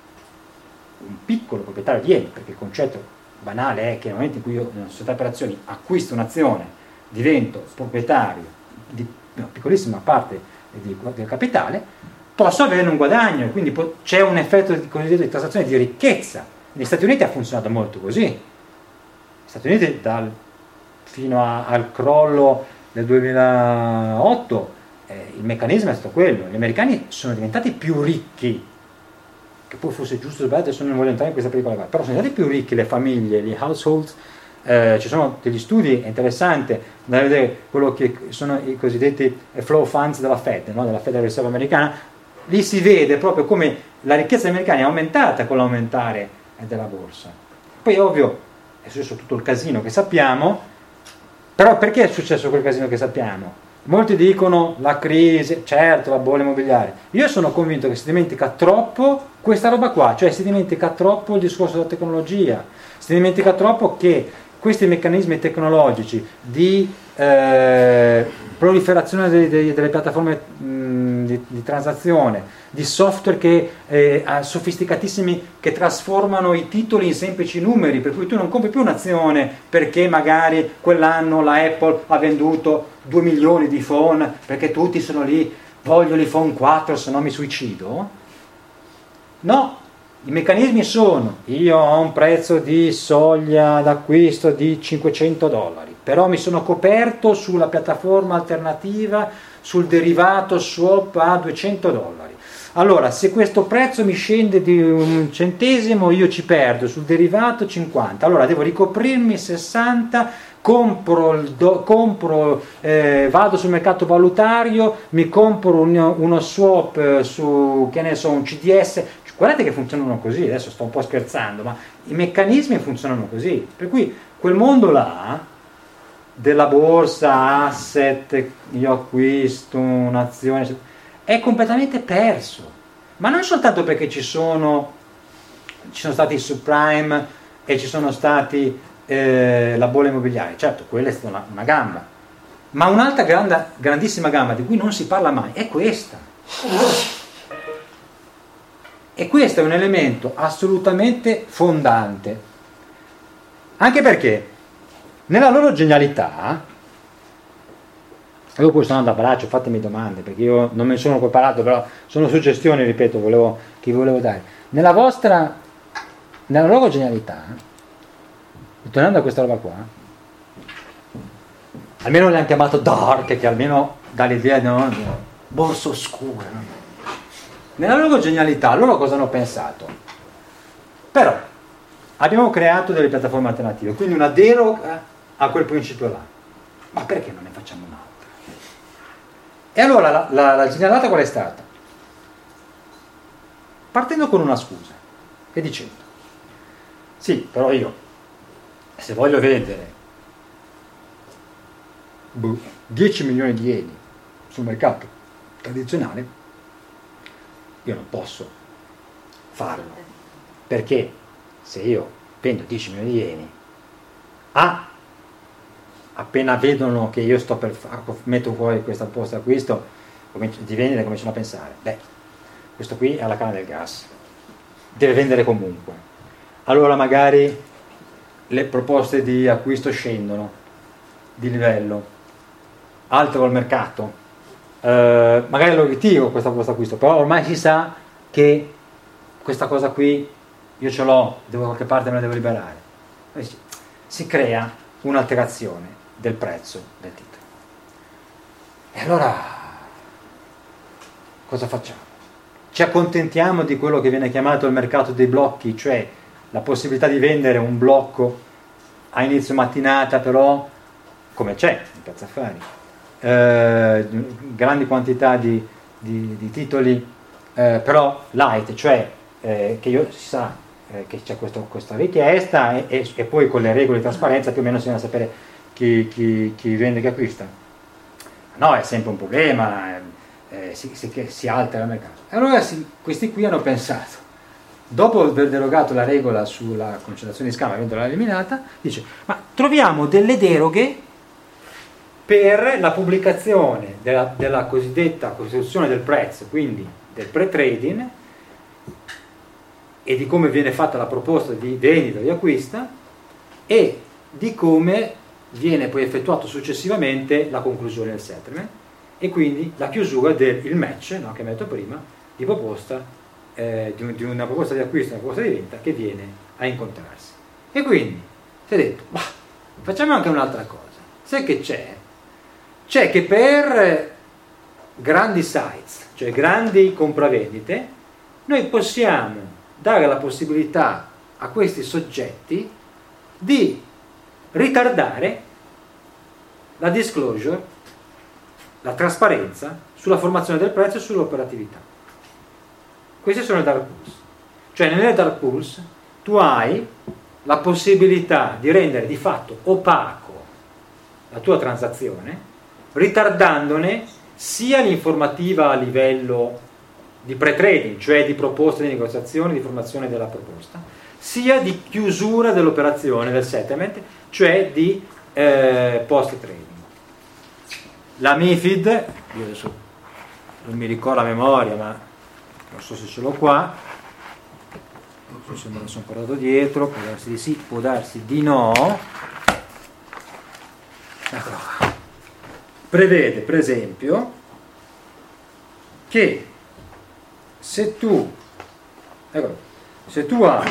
un piccolo proprietario di Eni, perché il concetto banale è che nel momento in cui io in una società per azioni acquisto un'azione, divento proprietario di una piccolissima parte di, del capitale, posso avere un guadagno, quindi po- c'è un effetto di, cosiddetto di transazione di ricchezza. Negli Stati Uniti ha funzionato molto così. Negli Stati Uniti dal, fino a, al crollo del duemilaotto Eh, il meccanismo è stato quello. Gli americani sono diventati più ricchi, che poi fosse giusto o sbagliato, adesso non voglio entrare in questa piccola cosa, però sono diventati più ricchi le famiglie, gli households. Eh, ci sono degli studi, è interessante da vedere quello che sono i cosiddetti flow funds della Fed, no? Della Federal Reserve americana. Lì si vede proprio come la ricchezza degli americani è aumentata con l'aumentare della borsa. Poi è ovvio è successo tutto il casino che sappiamo, però perché è successo quel casino che sappiamo? Molti dicono la crisi, certo, la bolla immobiliare. Io sono convinto che si dimentica troppo questa roba qua, cioè si dimentica troppo il discorso della tecnologia, si dimentica troppo che questi meccanismi tecnologici di eh, proliferazione delle, delle, delle piattaforme mh, di, di transazione, di software che, eh, sofisticatissimi, che trasformano i titoli in semplici numeri, per cui tu non compri più un'azione perché magari quell'anno la Apple ha venduto due milioni di iPhone, perché tutti sono lì, voglio l'iPhone quattro se no mi suicido. No, i meccanismi sono: io ho un prezzo di soglia d'acquisto di cinquecento dollari, però mi sono coperto sulla piattaforma alternativa, sul derivato swap a duecento dollari. Allora, se questo prezzo mi scende di un centesimo, io ci perdo, sul derivato cinquanta. Allora devo ricoprirmi sessanta, compro, il do, compro eh, vado sul mercato valutario, mi compro un, uno swap eh, su, che ne so, un C D S. Guardate che funzionano così, adesso sto un po' scherzando, ma i meccanismi funzionano così. Per cui quel mondo là, della borsa, asset, io acquisto un'azione, è completamente perso, ma non soltanto perché ci sono, ci sono stati i subprime e ci sono stati eh, la bolla immobiliare, certo, quella è stata una, una gamba, ma un'altra grande, grandissima gamba di cui non si parla mai è questa. E questo è un elemento assolutamente fondante, anche perché nella loro genialità, io poi sto andando a braccio, fatemi domande, perché io non mi sono preparato, però sono suggestioni, ripeto, volevo, che vi volevo dare. Nella vostra, nella loro genialità, tornando a questa roba qua, almeno l'hanno chiamato dark, che almeno dà l'idea di no, borsa oscura, no? Nella loro genialità, loro cosa hanno pensato? Però abbiamo creato delle piattaforme alternative, quindi una deroga a quel principio là. Ma perché non ne facciamo un'altra? E allora la, la, la genialata qual è stata? Partendo con una scusa e dicendo: sì, però io, se voglio vendere dieci milioni di yen sul mercato tradizionale, io non posso farlo, perché se io vendo dieci milioni di yen, A, appena vedono che io sto per fa- metto fuori questa posta acquisto di vendere, cominciano a pensare, beh, questo qui è alla canna del gas, deve vendere comunque, allora magari le proposte di acquisto scendono di livello, altro al mercato, Uh, magari lo ritiro questa posta acquisto, però ormai si sa che questa cosa qui io ce l'ho, da qualche parte me la devo liberare. Si crea un'alterazione del prezzo del titolo. E allora cosa facciamo? Ci accontentiamo di quello che viene chiamato il mercato dei blocchi, cioè la possibilità di vendere un blocco a inizio mattinata, però come c'è in Piazza Affari, Eh, grandi quantità di, di, di titoli, eh, però light, cioè eh, che io, si sa eh, che c'è questo, questa richiesta e, e, e poi con le regole di trasparenza più o meno si viene a sapere chi, chi, chi vende e chi acquista. No, è sempre un problema, eh, si, si, che si altera il mercato. E allora si, questi qui hanno pensato, dopo aver derogato la regola sulla concentrazione di scambio, avendola eliminata, dice: ma troviamo delle deroghe per la pubblicazione della, della cosiddetta costituzione del prezzo, quindi del pre-trading, e di come viene fatta la proposta di vendita o di acquista, e di come viene poi effettuato successivamente la conclusione del settlement, e quindi la chiusura del match, no, che abbiamo detto prima, di proposta, eh, di, di una proposta di acquisto e una proposta di vendita che viene a incontrarsi. E quindi si è detto: ma facciamo anche un'altra cosa. Sai che c'è? C'è che per grandi sites, cioè grandi compravendite, noi possiamo dare la possibilità a questi soggetti di ritardare la disclosure, la trasparenza sulla formazione del prezzo e sull'operatività. Questi sono i dark pools. Cioè nelle dark pools tu hai la possibilità di rendere di fatto opaco la tua transazione, ritardandone sia l'informativa a livello di pre-trading, cioè di proposte di negoziazione, di formazione della proposta, sia di chiusura dell'operazione, del settlement, cioè di eh, post-trading. La MiFID, io adesso non mi ricordo a memoria, ma non so se ce l'ho qua, non so se me lo sono portato dietro, può darsi di sì, può darsi di no. Eccolo qua. Prevede per esempio che se tu ecco, se tu hai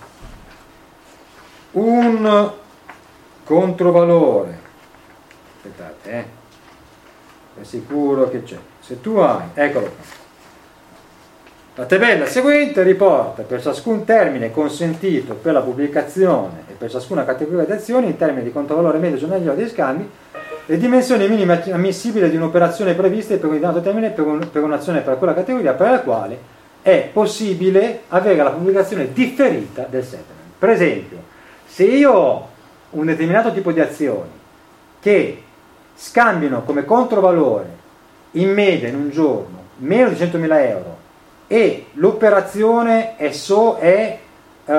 un controvalore, aspettate, eh, è sicuro che c'è, se tu hai, eccolo qua, la tabella seguente riporta per ciascun termine consentito per la pubblicazione e per ciascuna categoria di azioni in termini di controvalore medio giornaliero dei scambi le dimensioni minime ammissibili di un'operazione prevista per un dato termine per, un, per un'azione per quella categoria per la quale è possibile avere la pubblicazione differita del settlement. Per esempio, se io ho un determinato tipo di azioni che scambiano come controvalore in media in un giorno meno di centomila euro e l'operazione è, so, è, uh,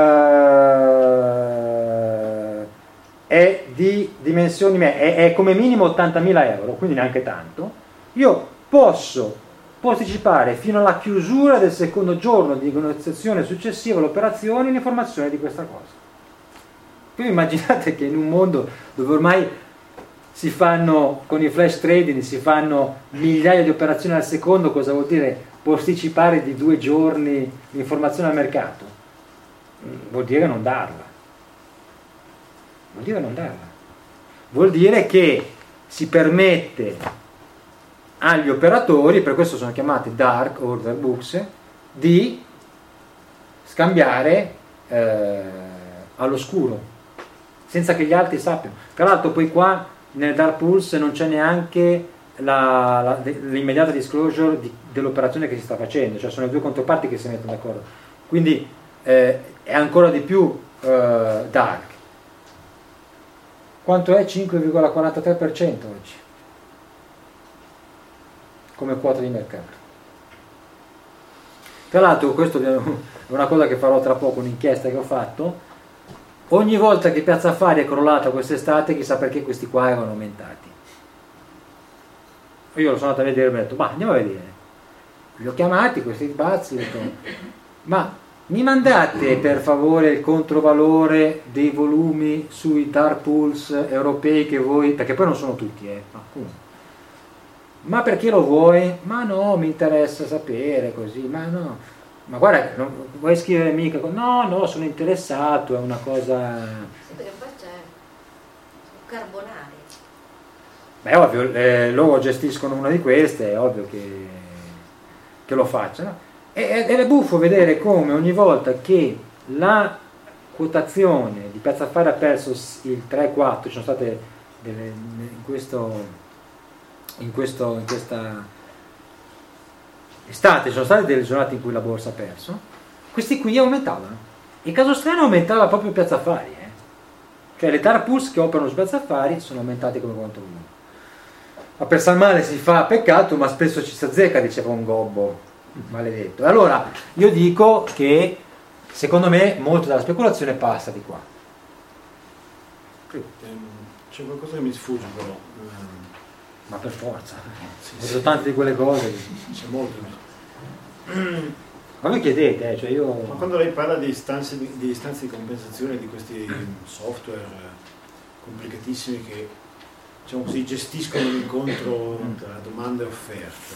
è di dimensioni, è, è come minimo ottantamila euro, quindi neanche tanto, io posso posticipare fino alla chiusura del secondo giorno di negoziazione successiva all'operazione l'informazione di questa cosa. Quindi immaginate che in un mondo dove ormai si fanno, con il flash trading, si fanno migliaia di operazioni al secondo, cosa vuol dire posticipare di due giorni l'informazione al mercato? Vuol dire non darla. Vuol dire non darla. Vuol dire che si permette agli operatori, per questo sono chiamati dark order books, di scambiare eh, all'oscuro, senza che gli altri sappiano. Tra l'altro poi qua nel dark pools non c'è neanche la, la, l'immediata disclosure di, dell'operazione che si sta facendo, cioè sono le due controparti che si mettono d'accordo, quindi eh, è ancora di più eh, dark. Quanto è? cinque virgola quarantatré per cento oggi come quota di mercato. Tra l'altro, questo è una cosa che farò tra poco, un'inchiesta che ho fatto. Ogni volta che Piazza Affari è crollata quest'estate, chissà perché questi qua erano aumentati. Io lo sono andato a vedere e mi ho detto, ma andiamo a vedere. Li ho chiamati questi bazzi, ho detto, ma mi mandate per favore il controvalore dei volumi sui dark pools europei che voi, perché poi non sono tutti, eh, ma appunto. Ma perché lo vuoi? Ma no, mi interessa sapere così, ma no. Ma guarda, non vuoi scrivere mica? No, no, sono interessato, è una cosa... Sì, perché poi c'è un carbonare. Beh, è ovvio, eh, loro gestiscono una di queste, è ovvio che, che lo facciano. E, ed è buffo vedere come ogni volta che la quotazione di Piazza Affari ha perso il tre quattro, ci sono state delle, in questo... In, questo, in questa estate ci sono state delle giornate in cui la borsa ha perso, questi qui aumentavano. Il caso strano aumentava proprio Piazza Affari, eh? Cioè le dark pools che operano su Piazza Affari sono aumentati come quanto uno. Ma per San Male si fa peccato, ma spesso ci si azzecca, diceva un gobbo maledetto. Allora io dico che secondo me molto della speculazione passa di qua. C'è qualcosa che mi sfugge però. Ma per forza, Sì, ho detto tante di quelle cose. C'è molto. Ma voi chiedete, eh, cioè io... Ma quando lei parla di istanze di, di istanze di compensazione di questi software complicatissimi che, diciamo così, gestiscono l'incontro tra domanda e offerta,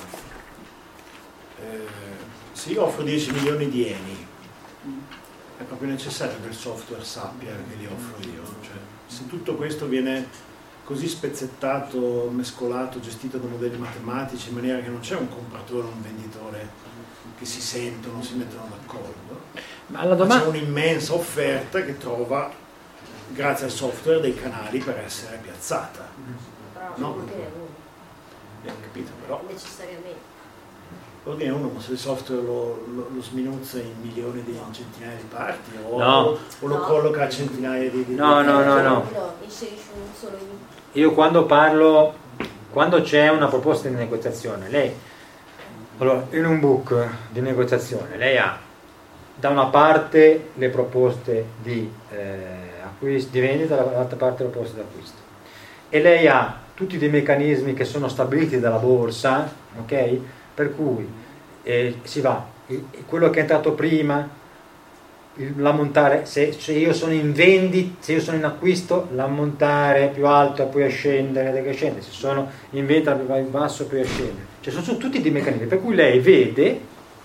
eh, se io offro dieci milioni di eni, è proprio necessario che il software sappia che li offro io? Cioè, se tutto questo viene così spezzettato, mescolato, gestito da modelli matematici in maniera che non c'è un compratore o un venditore che si sentono, si mettono d'accordo, ma la domanda... c'è un'immensa offerta che trova, grazie al software, dei canali per essere piazzata. Però No. non vuol dire nulla. Eh, capito, però Necessariamente. vuol dire uno, ma se il software lo, lo, lo sminuzza in milioni di in centinaia di parti o, No. o lo No. colloca a centinaia di, di No, no, no, no. Lo inserisci un solo in... Io quando parlo, quando c'è una proposta di negoziazione, lei, allora, in un book di negoziazione, lei ha da una parte le proposte di, eh, acquisto, di vendita, dall'altra parte le proposte di acquisto, e lei ha tutti dei meccanismi che sono stabiliti dalla borsa, ok? Per cui eh, si va, quello che è entrato prima, l'ammontare, se, se io sono in vendita, se io sono in acquisto, l'ammontare più alto e poi a scendere, decrescente, se sono in vendita più in basso e poi a scendere, cioè sono, sono tutti dei meccanismi per cui lei vede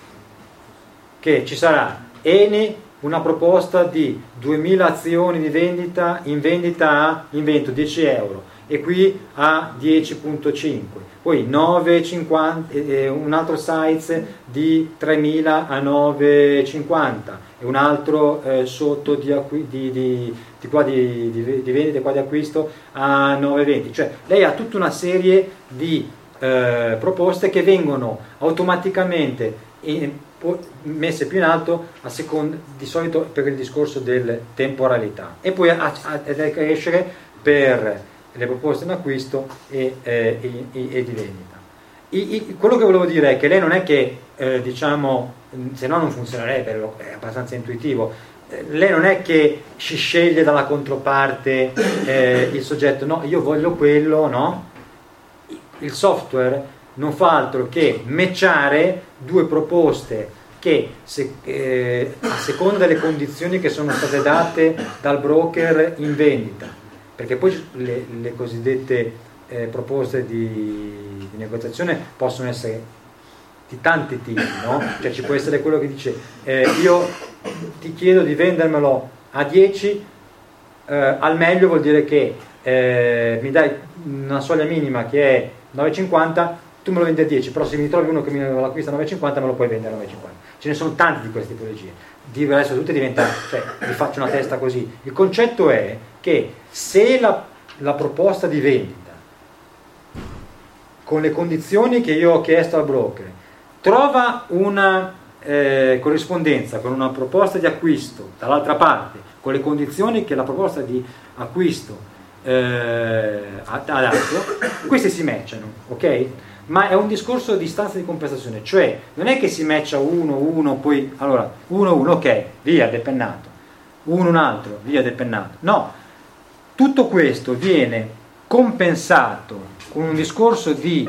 che ci sarà Eni una proposta di duemila azioni di vendita in vendita a invento dieci euro e qui a dieci virgola cinque, poi nove virgola cinquanta, eh, un altro size di tremila a nove virgola cinquanta e un altro eh, sotto di, acqui, di, di, di, qua di, di, di vendita qua di acquisto a nove virgola venti, cioè lei ha tutta una serie di eh, proposte che vengono automaticamente in, messe più in alto a seconda, di solito per il discorso delle temporalità, e poi a, a, a crescere per le proposte in acquisto e, eh, e, e di vendita. I, i, quello che volevo dire è che lei non è che eh, diciamo, se no non funzionerebbe, è abbastanza intuitivo, eh, lei non è che si sceglie dalla controparte eh, il soggetto, no, io voglio quello, no? Il software non fa altro che matchare due proposte che se, eh, a seconda delle condizioni che sono state date dal broker in vendita, perché poi le, le cosiddette eh, proposte di, di negoziazione possono essere di tanti tipi, no? Cioè ci può essere quello che dice eh, io ti chiedo di vendermelo a dieci, eh, al meglio vuol dire che eh, mi dai una soglia minima che è nove e cinquanta, tu me lo vendi a dieci, però se mi trovi uno che mi acquista a nove e cinquanta me lo puoi vendere a nove e cinquanta. Ce ne sono tante di queste tipologie. Di adesso tutte diventa, cioè vi faccio una testa così. Il concetto è che se la, la proposta di vendita con le condizioni che io ho chiesto al broker trova una eh, corrispondenza con una proposta di acquisto dall'altra parte, con le condizioni che la proposta di acquisto eh, ha dato, queste si matchano, ok? Ma è un discorso di istanza di compensazione, cioè non è che si matcha uno, uno, poi allora uno, uno, ok, via, depennato, uno, un altro, via, depennato. No, tutto questo viene compensato con un discorso di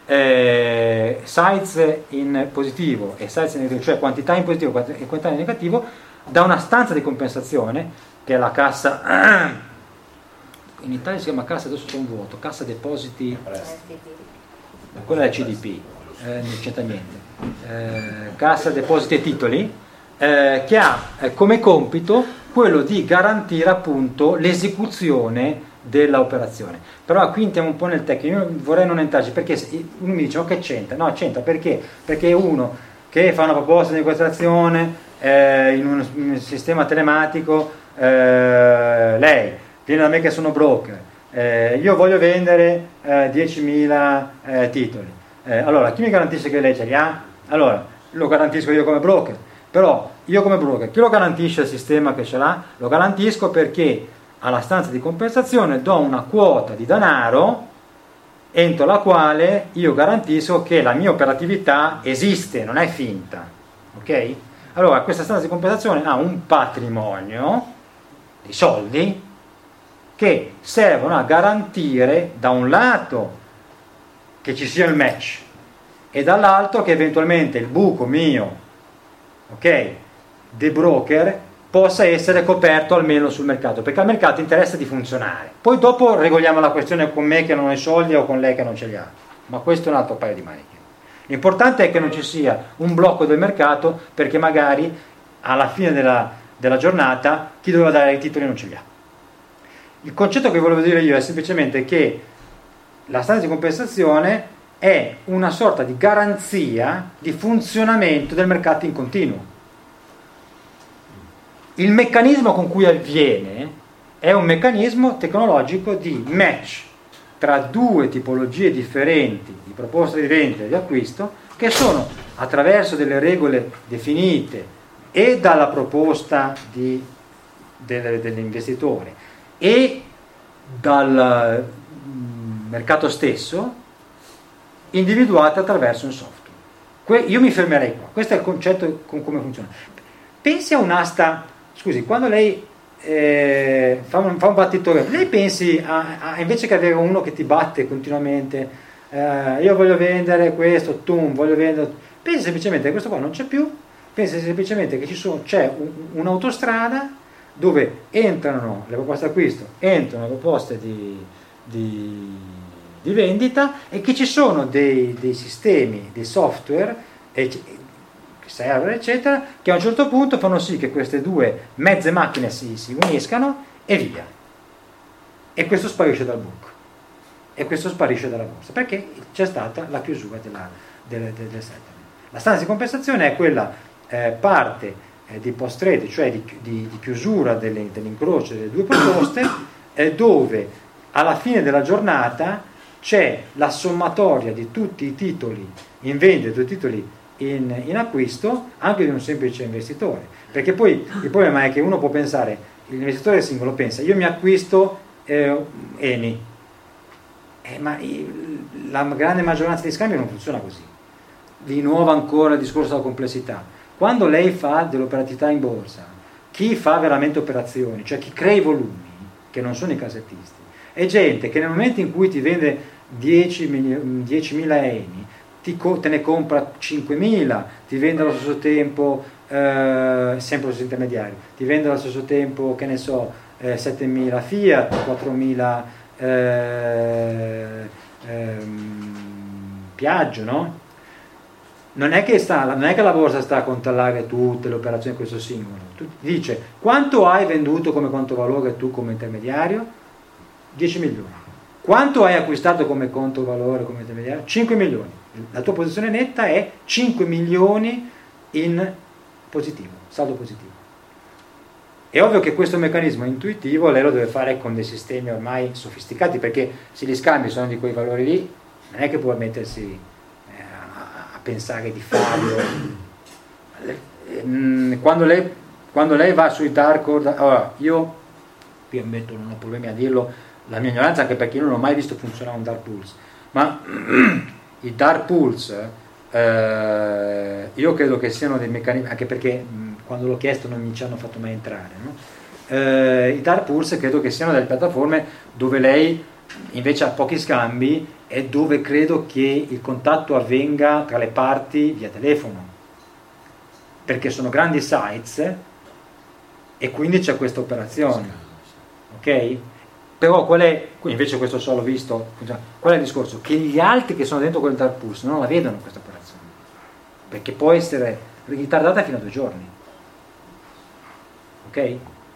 eh, size in positivo e size in negativo, cioè quantità in positivo e quantità in negativo, da una stanza di compensazione che è la cassa, in Italia si chiama cassa, adesso c'è un vuoto, cassa depositi, quella è C D P, eh, non c'entra niente, eh, cassa depositi e titoli, eh, che ha eh, come compito quello di garantire appunto l'esecuzione dell'operazione. Però qui entriamo un po' nel tecnico, io vorrei non entrarci, perché uno mi dice ma che c'entra? No, c'entra perché? Perché uno che fa una proposta di negoziazione eh, in, un, in un sistema telematico, eh, lei viene da me che sono broker, eh, io voglio vendere eh, diecimila eh, titoli, eh, allora chi mi garantisce che lei ce li ha? Allora lo garantisco io come broker, però io come broker, chi lo garantisce il sistema che ce l'ha? Lo garantisco perché alla stanza di compensazione do una quota di denaro entro la quale io garantisco che la mia operatività esiste, non è finta, ok? Allora questa stanza di compensazione ha un patrimonio di soldi che servono a garantire da un lato che ci sia il match e dall'altro che eventualmente il buco mio, ok, dei broker possa essere coperto almeno sul mercato, perché al mercato interessa di funzionare. Poi dopo regoliamo la questione con me che non ho i soldi o con lei che non ce li ha, ma questo è un altro paio di maniche. L'importante è che non ci sia un blocco del mercato, perché magari alla fine della, della giornata chi doveva dare i titoli non ce li ha. Il concetto che volevo dire io è semplicemente che la stanza di compensazione è una sorta di garanzia di funzionamento del mercato in continuo. Il meccanismo con cui avviene è un meccanismo tecnologico di match tra due tipologie differenti di proposte di vendita e di acquisto, che sono attraverso delle regole definite e dalla proposta di, del, dell'investitore e dal mercato stesso, individuate attraverso un software. Que- io mi fermerei qua, questo è il concetto con come funziona. Pensi a un'asta, scusi, quando lei eh, fa, un, fa un battitore, lei pensi a, a, invece che avere uno che ti batte continuamente, eh, io voglio vendere questo, tu voglio vendere, pensi semplicemente che questo qua non c'è più, pensi semplicemente che ci sono, c'è un, un'autostrada dove entrano le proposte d'acquisto, entrano le proposte di, di, di vendita, e che ci sono dei, dei sistemi, dei software, server eccetera, che a un certo punto fanno sì che queste due mezze macchine si, si uniscano e via, e questo sparisce dal book e questo sparisce dalla borsa, perché c'è stata la chiusura della, del, del, del settlement. La stanza di compensazione è quella eh, parte di post trade, cioè di, di, di chiusura delle, dell'incrocio delle due proposte, eh, dove alla fine della giornata c'è la sommatoria di tutti i titoli in vendita e tutti i titoli in, in acquisto, anche di un semplice investitore, perché poi il problema è che uno può pensare, l'investitore singolo pensa, io mi acquisto eh, Eni, Eh, ma i, la grande maggioranza degli scambi non funziona così. Di nuovo ancora il discorso della complessità. Quando lei fa dell'operatività in borsa, chi fa veramente operazioni, cioè chi crea i volumi, che non sono i cassettisti, è gente che nel momento in cui ti vende diecimila eni, ti co- te ne compra cinquemila, ti vende allo stesso tempo, eh, sempre lo stesso intermediario, ti vende allo stesso tempo, che ne so, eh, settemila Fiat, quattromila eh, ehm, Piaggio, no? Non è, che sta, non è che la borsa sta a controllare tutte le operazioni di questo singolo, tu, dice quanto hai venduto come conto valore tu come intermediario? dieci milioni. Quanto hai acquistato come conto valore come intermediario? cinque milioni. La tua posizione netta è cinque milioni in positivo, saldo positivo. È ovvio che questo meccanismo intuitivo lei lo deve fare con dei sistemi ormai sofisticati, perché se gli scambi sono di quei valori lì, non è che può mettersi pensare di farlo. Quando lei, quando lei va sui dark order, allora io qui ammetto, non ho problemi a dirlo, la mia ignoranza, anche perché io non ho mai visto funzionare un dark pools, ma i dark pools eh, io credo che siano dei meccanismi, anche perché mh, quando l'ho chiesto non mi ci hanno fatto mai entrare, no? eh, i dark pools credo che siano delle piattaforme dove lei invece ha pochi scambi e dove credo che il contatto avvenga tra le parti via telefono, perché sono grandi sites e quindi c'è questa operazione, ok? Però qual è, invece questo solo visto, qual è il discorso? Che gli altri che sono dentro quel dark pulse non la vedono questa operazione, perché può essere ritardata fino a due giorni, ok?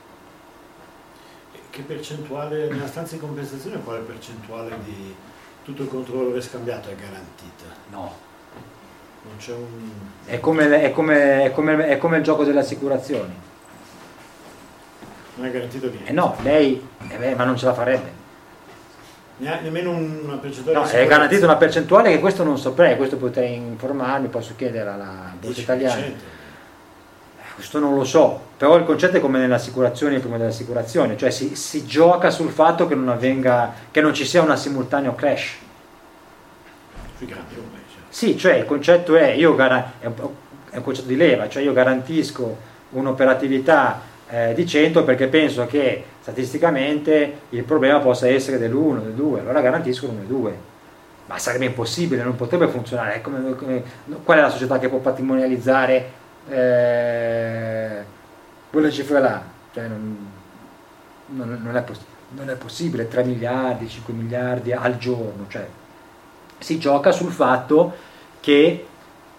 Che percentuale, nella stanza di compensazione, quale percentuale di tutto il controllo riscambiato è garantita? No. Non c'è un... È come, è come, è come, è come il gioco delle assicurazioni. Non è garantito niente? Eh no, lei, eh beh, ma non ce la farebbe. Ne nemmeno una percentuale? No, è garantita una percentuale che questo non saprei, questo potrei informarmi, posso chiedere alla Borsa Italiana. Questo non lo so, però il concetto è come nelle assicurazioni, prima delle assicurazioni, cioè si, si gioca sul fatto che non avvenga, che non ci sia una simultaneo crash. Sui grandi ormai, cioè. Sì, cioè il concetto è, io gar- è, un, è un concetto di leva, cioè io garantisco un'operatività eh, di cento perché penso che statisticamente il problema possa essere dell'uno, del due, allora garantisco l'uno e due. Ma sarebbe impossibile, non potrebbe funzionare. È come, come, qual è la società che può patrimonializzare Eh, quelle cifre là? Cioè non, non, non, è poss- non è possibile tre miliardi, cinque miliardi al giorno, cioè si gioca sul fatto che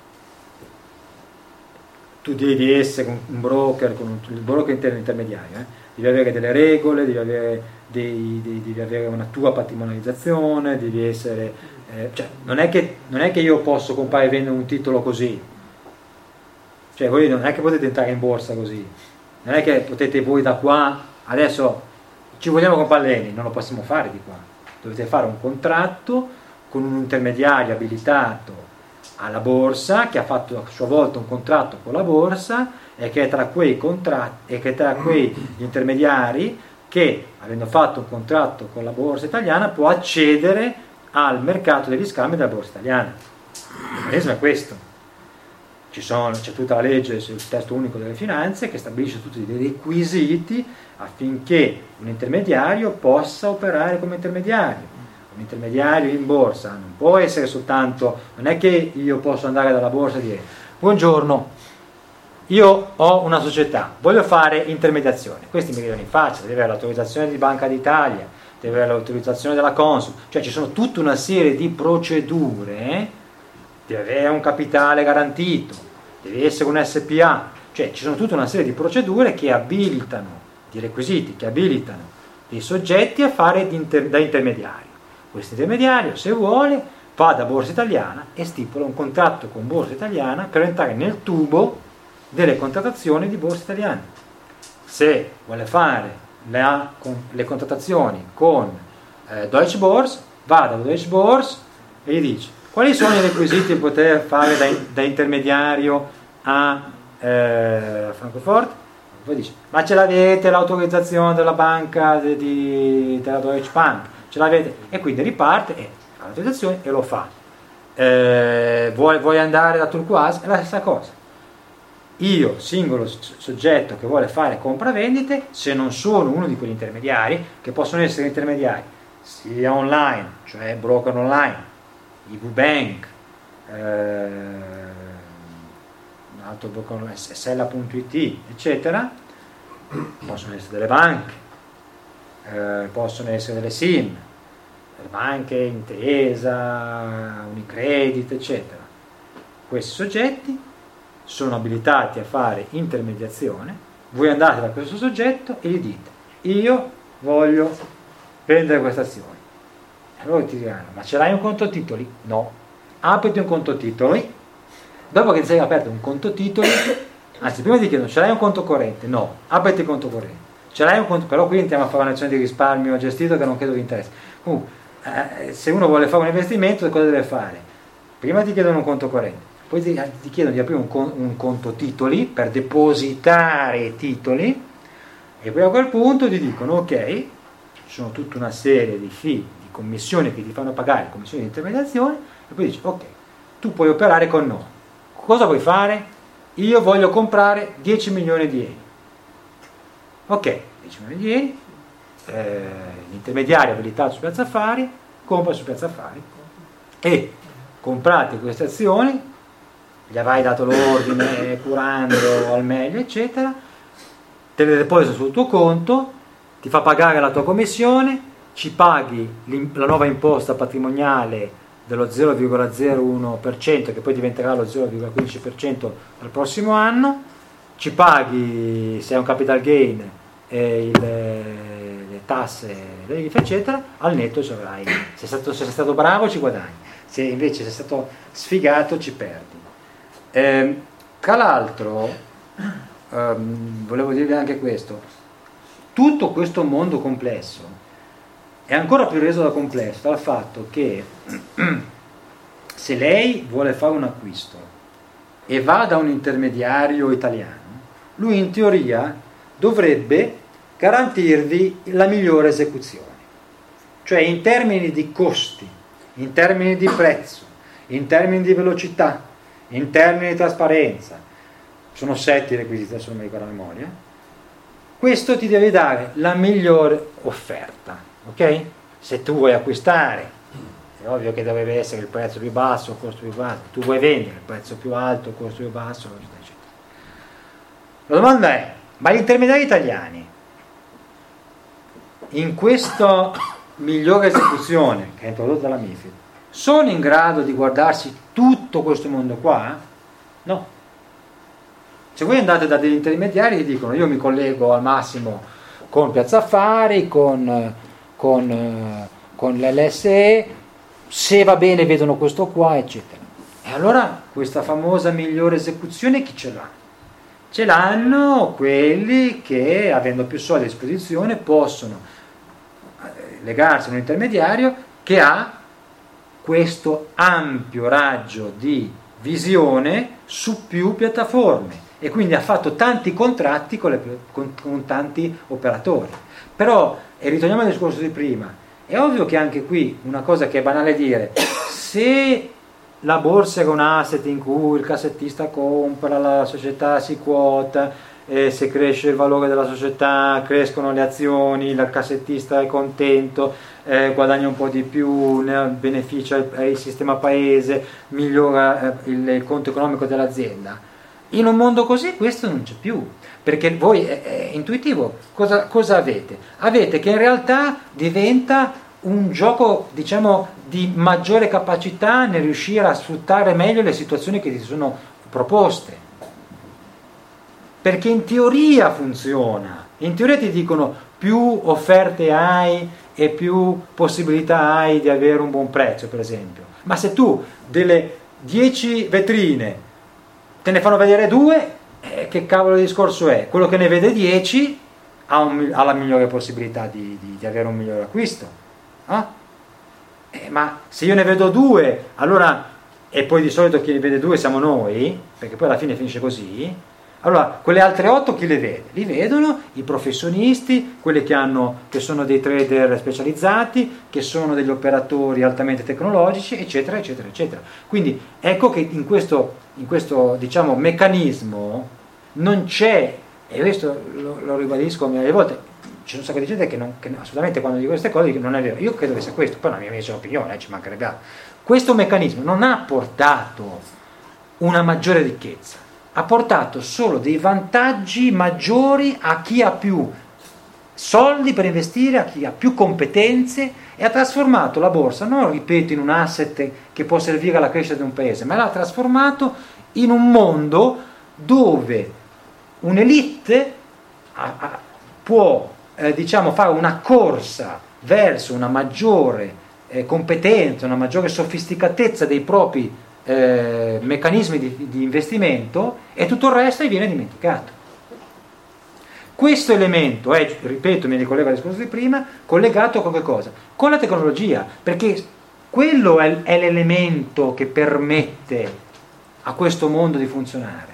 tu devi essere un, un broker, con un, il broker interno intermediario, eh? Devi avere delle regole, devi avere, dei, dei, devi avere una tua patrimonializzazione, devi essere eh, cioè, non è che non è che io posso comprare e vendere un titolo così. Cioè voi non è che potete entrare in borsa così, non è che potete voi da qua, adesso ci vogliamo comprare l'Eni, non lo possiamo fare di qua, dovete fare un contratto con un intermediario abilitato alla borsa, che ha fatto a sua volta un contratto con la borsa e che è tra quei contratti e che è tra quei intermediari che, avendo fatto un contratto con la borsa italiana, può accedere al mercato degli scambi della borsa italiana. Il meccanismo è questo. Ci sono, c'è tutta la legge sul testo unico delle finanze che stabilisce tutti dei requisiti affinché un intermediario possa operare come intermediario. Un intermediario in borsa non può essere soltanto, non è che io posso andare dalla borsa e dire buongiorno, io ho una società, voglio fare intermediazione, questi mi vedono in faccia, deve avere l'autorizzazione di Banca d'Italia, deve avere l'autorizzazione della Consul, cioè ci sono tutta una serie di procedure, deve avere un capitale garantito, deve essere un S P A, cioè ci sono tutta una serie di procedure che abilitano, di requisiti che abilitano dei soggetti a fare inter- da intermediario. Questo intermediario, se vuole, va da Borsa Italiana e stipula un contratto con Borsa Italiana per entrare nel tubo delle contrattazioni di Borsa Italiana. Se vuole fare la, con, le contrattazioni con eh, Deutsche Börse, va da Deutsche Börse e gli dice quali sono i requisiti per poter fare da, da intermediario a eh, Francoforte? Poi dice, ma ce l'avete l'autorizzazione della banca di, di, della Deutsche Bank? Ce ce l'avete, e quindi riparte e fa l'autorizzazione e lo fa. Eh, vuoi, vuoi andare da Turquoise? È la stessa cosa. Io, singolo soggetto che vuole fare compravendite, se non sono uno di quegli intermediari, che possono essere intermediari sia online, cioè broker online, I V Bank, eh, un altro broker online, Sella punto it, eccetera, possono essere delle banche, eh, possono essere delle SIM, delle banche, Intesa, Unicredit, eccetera. Questi soggetti sono abilitati a fare intermediazione. Voi andate da questo soggetto e gli dite: io voglio vendere questa azione. E loro ti diranno: ma ce l'hai un conto titoli? No. Apriti un conto titoli. Dopo che ti sei aperto un conto titoli, anzi prima ti chiedono: ce l'hai un conto corrente? No. Apriti il conto corrente. Ce l'hai un conto, però qui entriamo a fare un'azione di risparmio gestito che non credo vi interessi. Comunque, eh, se uno vuole fare un investimento, cosa deve fare? Prima ti chiedono un conto corrente, poi ti, ti chiedono di aprire un, con, un conto titoli per depositare titoli, e poi a quel punto ti dicono: ok, ci sono tutta una serie di fee, di commissioni che ti fanno pagare, commissioni di intermediazione, e poi dici: ok, tu puoi operare con noi. Cosa vuoi fare? Io voglio comprare dieci milioni di yen. Ok, dieci milioni di yen, eh, l'intermediario abilitato su Piazza Affari compra su Piazza Affari, e comprate queste azioni, gli avrai dato l'ordine curando al meglio, eccetera, te le deposita sul tuo conto, ti fa pagare la tua commissione, ci paghi la nuova imposta patrimoniale dello zero virgola zero uno per cento, che poi diventerà lo zero virgola quindici per cento al prossimo anno, ci paghi, se è un capital gain, eh, il, le tasse, le I F, eccetera, al netto ci avrai, se sei stato, se sei stato bravo ci guadagni, se invece sei stato sfigato ci perdi. Eh, tra l'altro, ehm, volevo dirvi anche questo: tutto questo mondo complesso è ancora più reso da complesso dal fatto che se lei vuole fare un acquisto e va da un intermediario italiano, lui in teoria dovrebbe garantirvi la migliore esecuzione, cioè in termini di costi, in termini di prezzo, in termini di velocità, in termini di trasparenza. Sono sette i requisiti, adesso non mi ricordo a memoria. Questo ti deve dare la migliore offerta, ok? Se tu vuoi acquistare, è ovvio che deve essere il prezzo più basso, il costo più basso. Tu vuoi vendere, il prezzo più alto, il costo più basso, eccetera, eccetera. La domanda è: ma gli intermediari italiani in questa migliore esecuzione che è introdotta dalla MiFID sono in grado di guardarsi tutto questo mondo qua? No. Se voi andate da degli intermediari che dicono: io mi collego al massimo con Piazza Affari, con, con, con l'L S E, se va bene vedono questo qua, eccetera. E allora questa famosa migliore esecuzione chi ce l'ha? Ce l'hanno quelli che, avendo più soldi a disposizione, possono legarsi a un intermediario che ha questo ampio raggio di visione su più piattaforme, e quindi ha fatto tanti contratti con, le, con, con tanti operatori. Però, e ritorniamo al discorso di prima, è ovvio che anche qui una cosa che è banale dire: se la borsa è un asset in cui il cassettista compra, la società si quota, e se cresce il valore della società crescono le azioni, il cassettista è contento, eh, guadagna un po' di più, ne beneficia il, il sistema paese, migliora eh, il, il conto economico dell'azienda. In un mondo così questo non c'è più, perché voi è, è intuitivo. Cosa, cosa avete? Avete che in realtà diventa un gioco, diciamo, di maggiore capacità nel riuscire a sfruttare meglio le situazioni che ti sono proposte, perché in teoria funziona, in teoria ti dicono: più offerte hai e più possibilità hai di avere un buon prezzo, per esempio. Ma se tu delle dieci vetrine te ne fanno vedere due, eh, che cavolo di discorso è? Quello che ne vede dieci ha, un, ha la migliore possibilità di, di, di avere un migliore acquisto. Eh? Eh, ma se io ne vedo due, allora, e poi di solito chi ne vede due siamo noi, perché poi alla fine finisce così, Allora, quelle altre otto chi le vede? Li vedono i professionisti, quelli che, hanno, che sono dei trader specializzati, che sono degli operatori altamente tecnologici, eccetera, eccetera, eccetera. Quindi ecco che in questo, in questo diciamo, meccanismo non c'è, e questo lo, lo ribadisco a mille volte, c'è un sacco di gente che, non, che assolutamente quando dico queste cose non è vero. Io credo che sia questo, poi la mia invece opinione, eh, ci mancherebbe altro. Questo meccanismo non ha portato una maggiore ricchezza, ha portato solo dei vantaggi maggiori a chi ha più soldi per investire, a chi ha più competenze, e ha trasformato la borsa, non ripeto, in un asset che può servire alla crescita di un paese, ma l'ha trasformato in un mondo dove un'elite ha, ha, può eh, diciamo fare una corsa verso una maggiore eh, competenza, una maggiore sofisticatezza dei propri Eh, meccanismi di, di investimento, e tutto il resto viene dimenticato. Questo elemento è, ripeto, mi ricollego al discorso di prima, collegato con che cosa? Con la tecnologia, perché quello è, è l'elemento che permette a questo mondo di funzionare.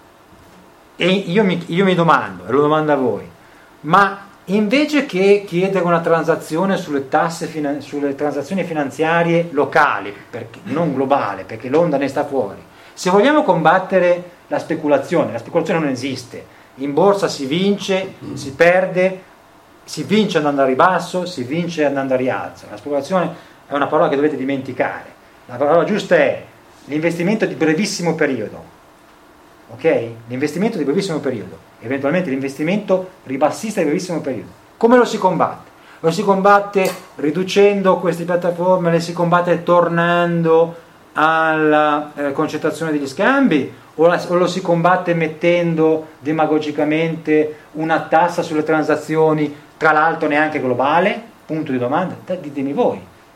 E io mi, io mi domando, e lo domando a voi, ma invece che chiedere una transazione sulle tasse, sulle transazioni finanziarie locali, perché, non globale, perché l'onda ne sta fuori, se vogliamo combattere la speculazione, la speculazione non esiste, in borsa si vince, si perde, si vince andando a ribasso, si vince andando a rialzo. La speculazione è una parola che dovete dimenticare, la parola giusta è l'investimento di brevissimo periodo, ok? L'investimento di brevissimo periodo, eventualmente l'investimento ribassista di brevissimo periodo. Come lo si combatte? Lo si combatte riducendo queste piattaforme, le si combatte tornando alla eh, concentrazione degli scambi, o, la, o lo si combatte mettendo demagogicamente una tassa sulle transazioni, tra l'altro neanche globale? Punto di domanda, ditemi voi.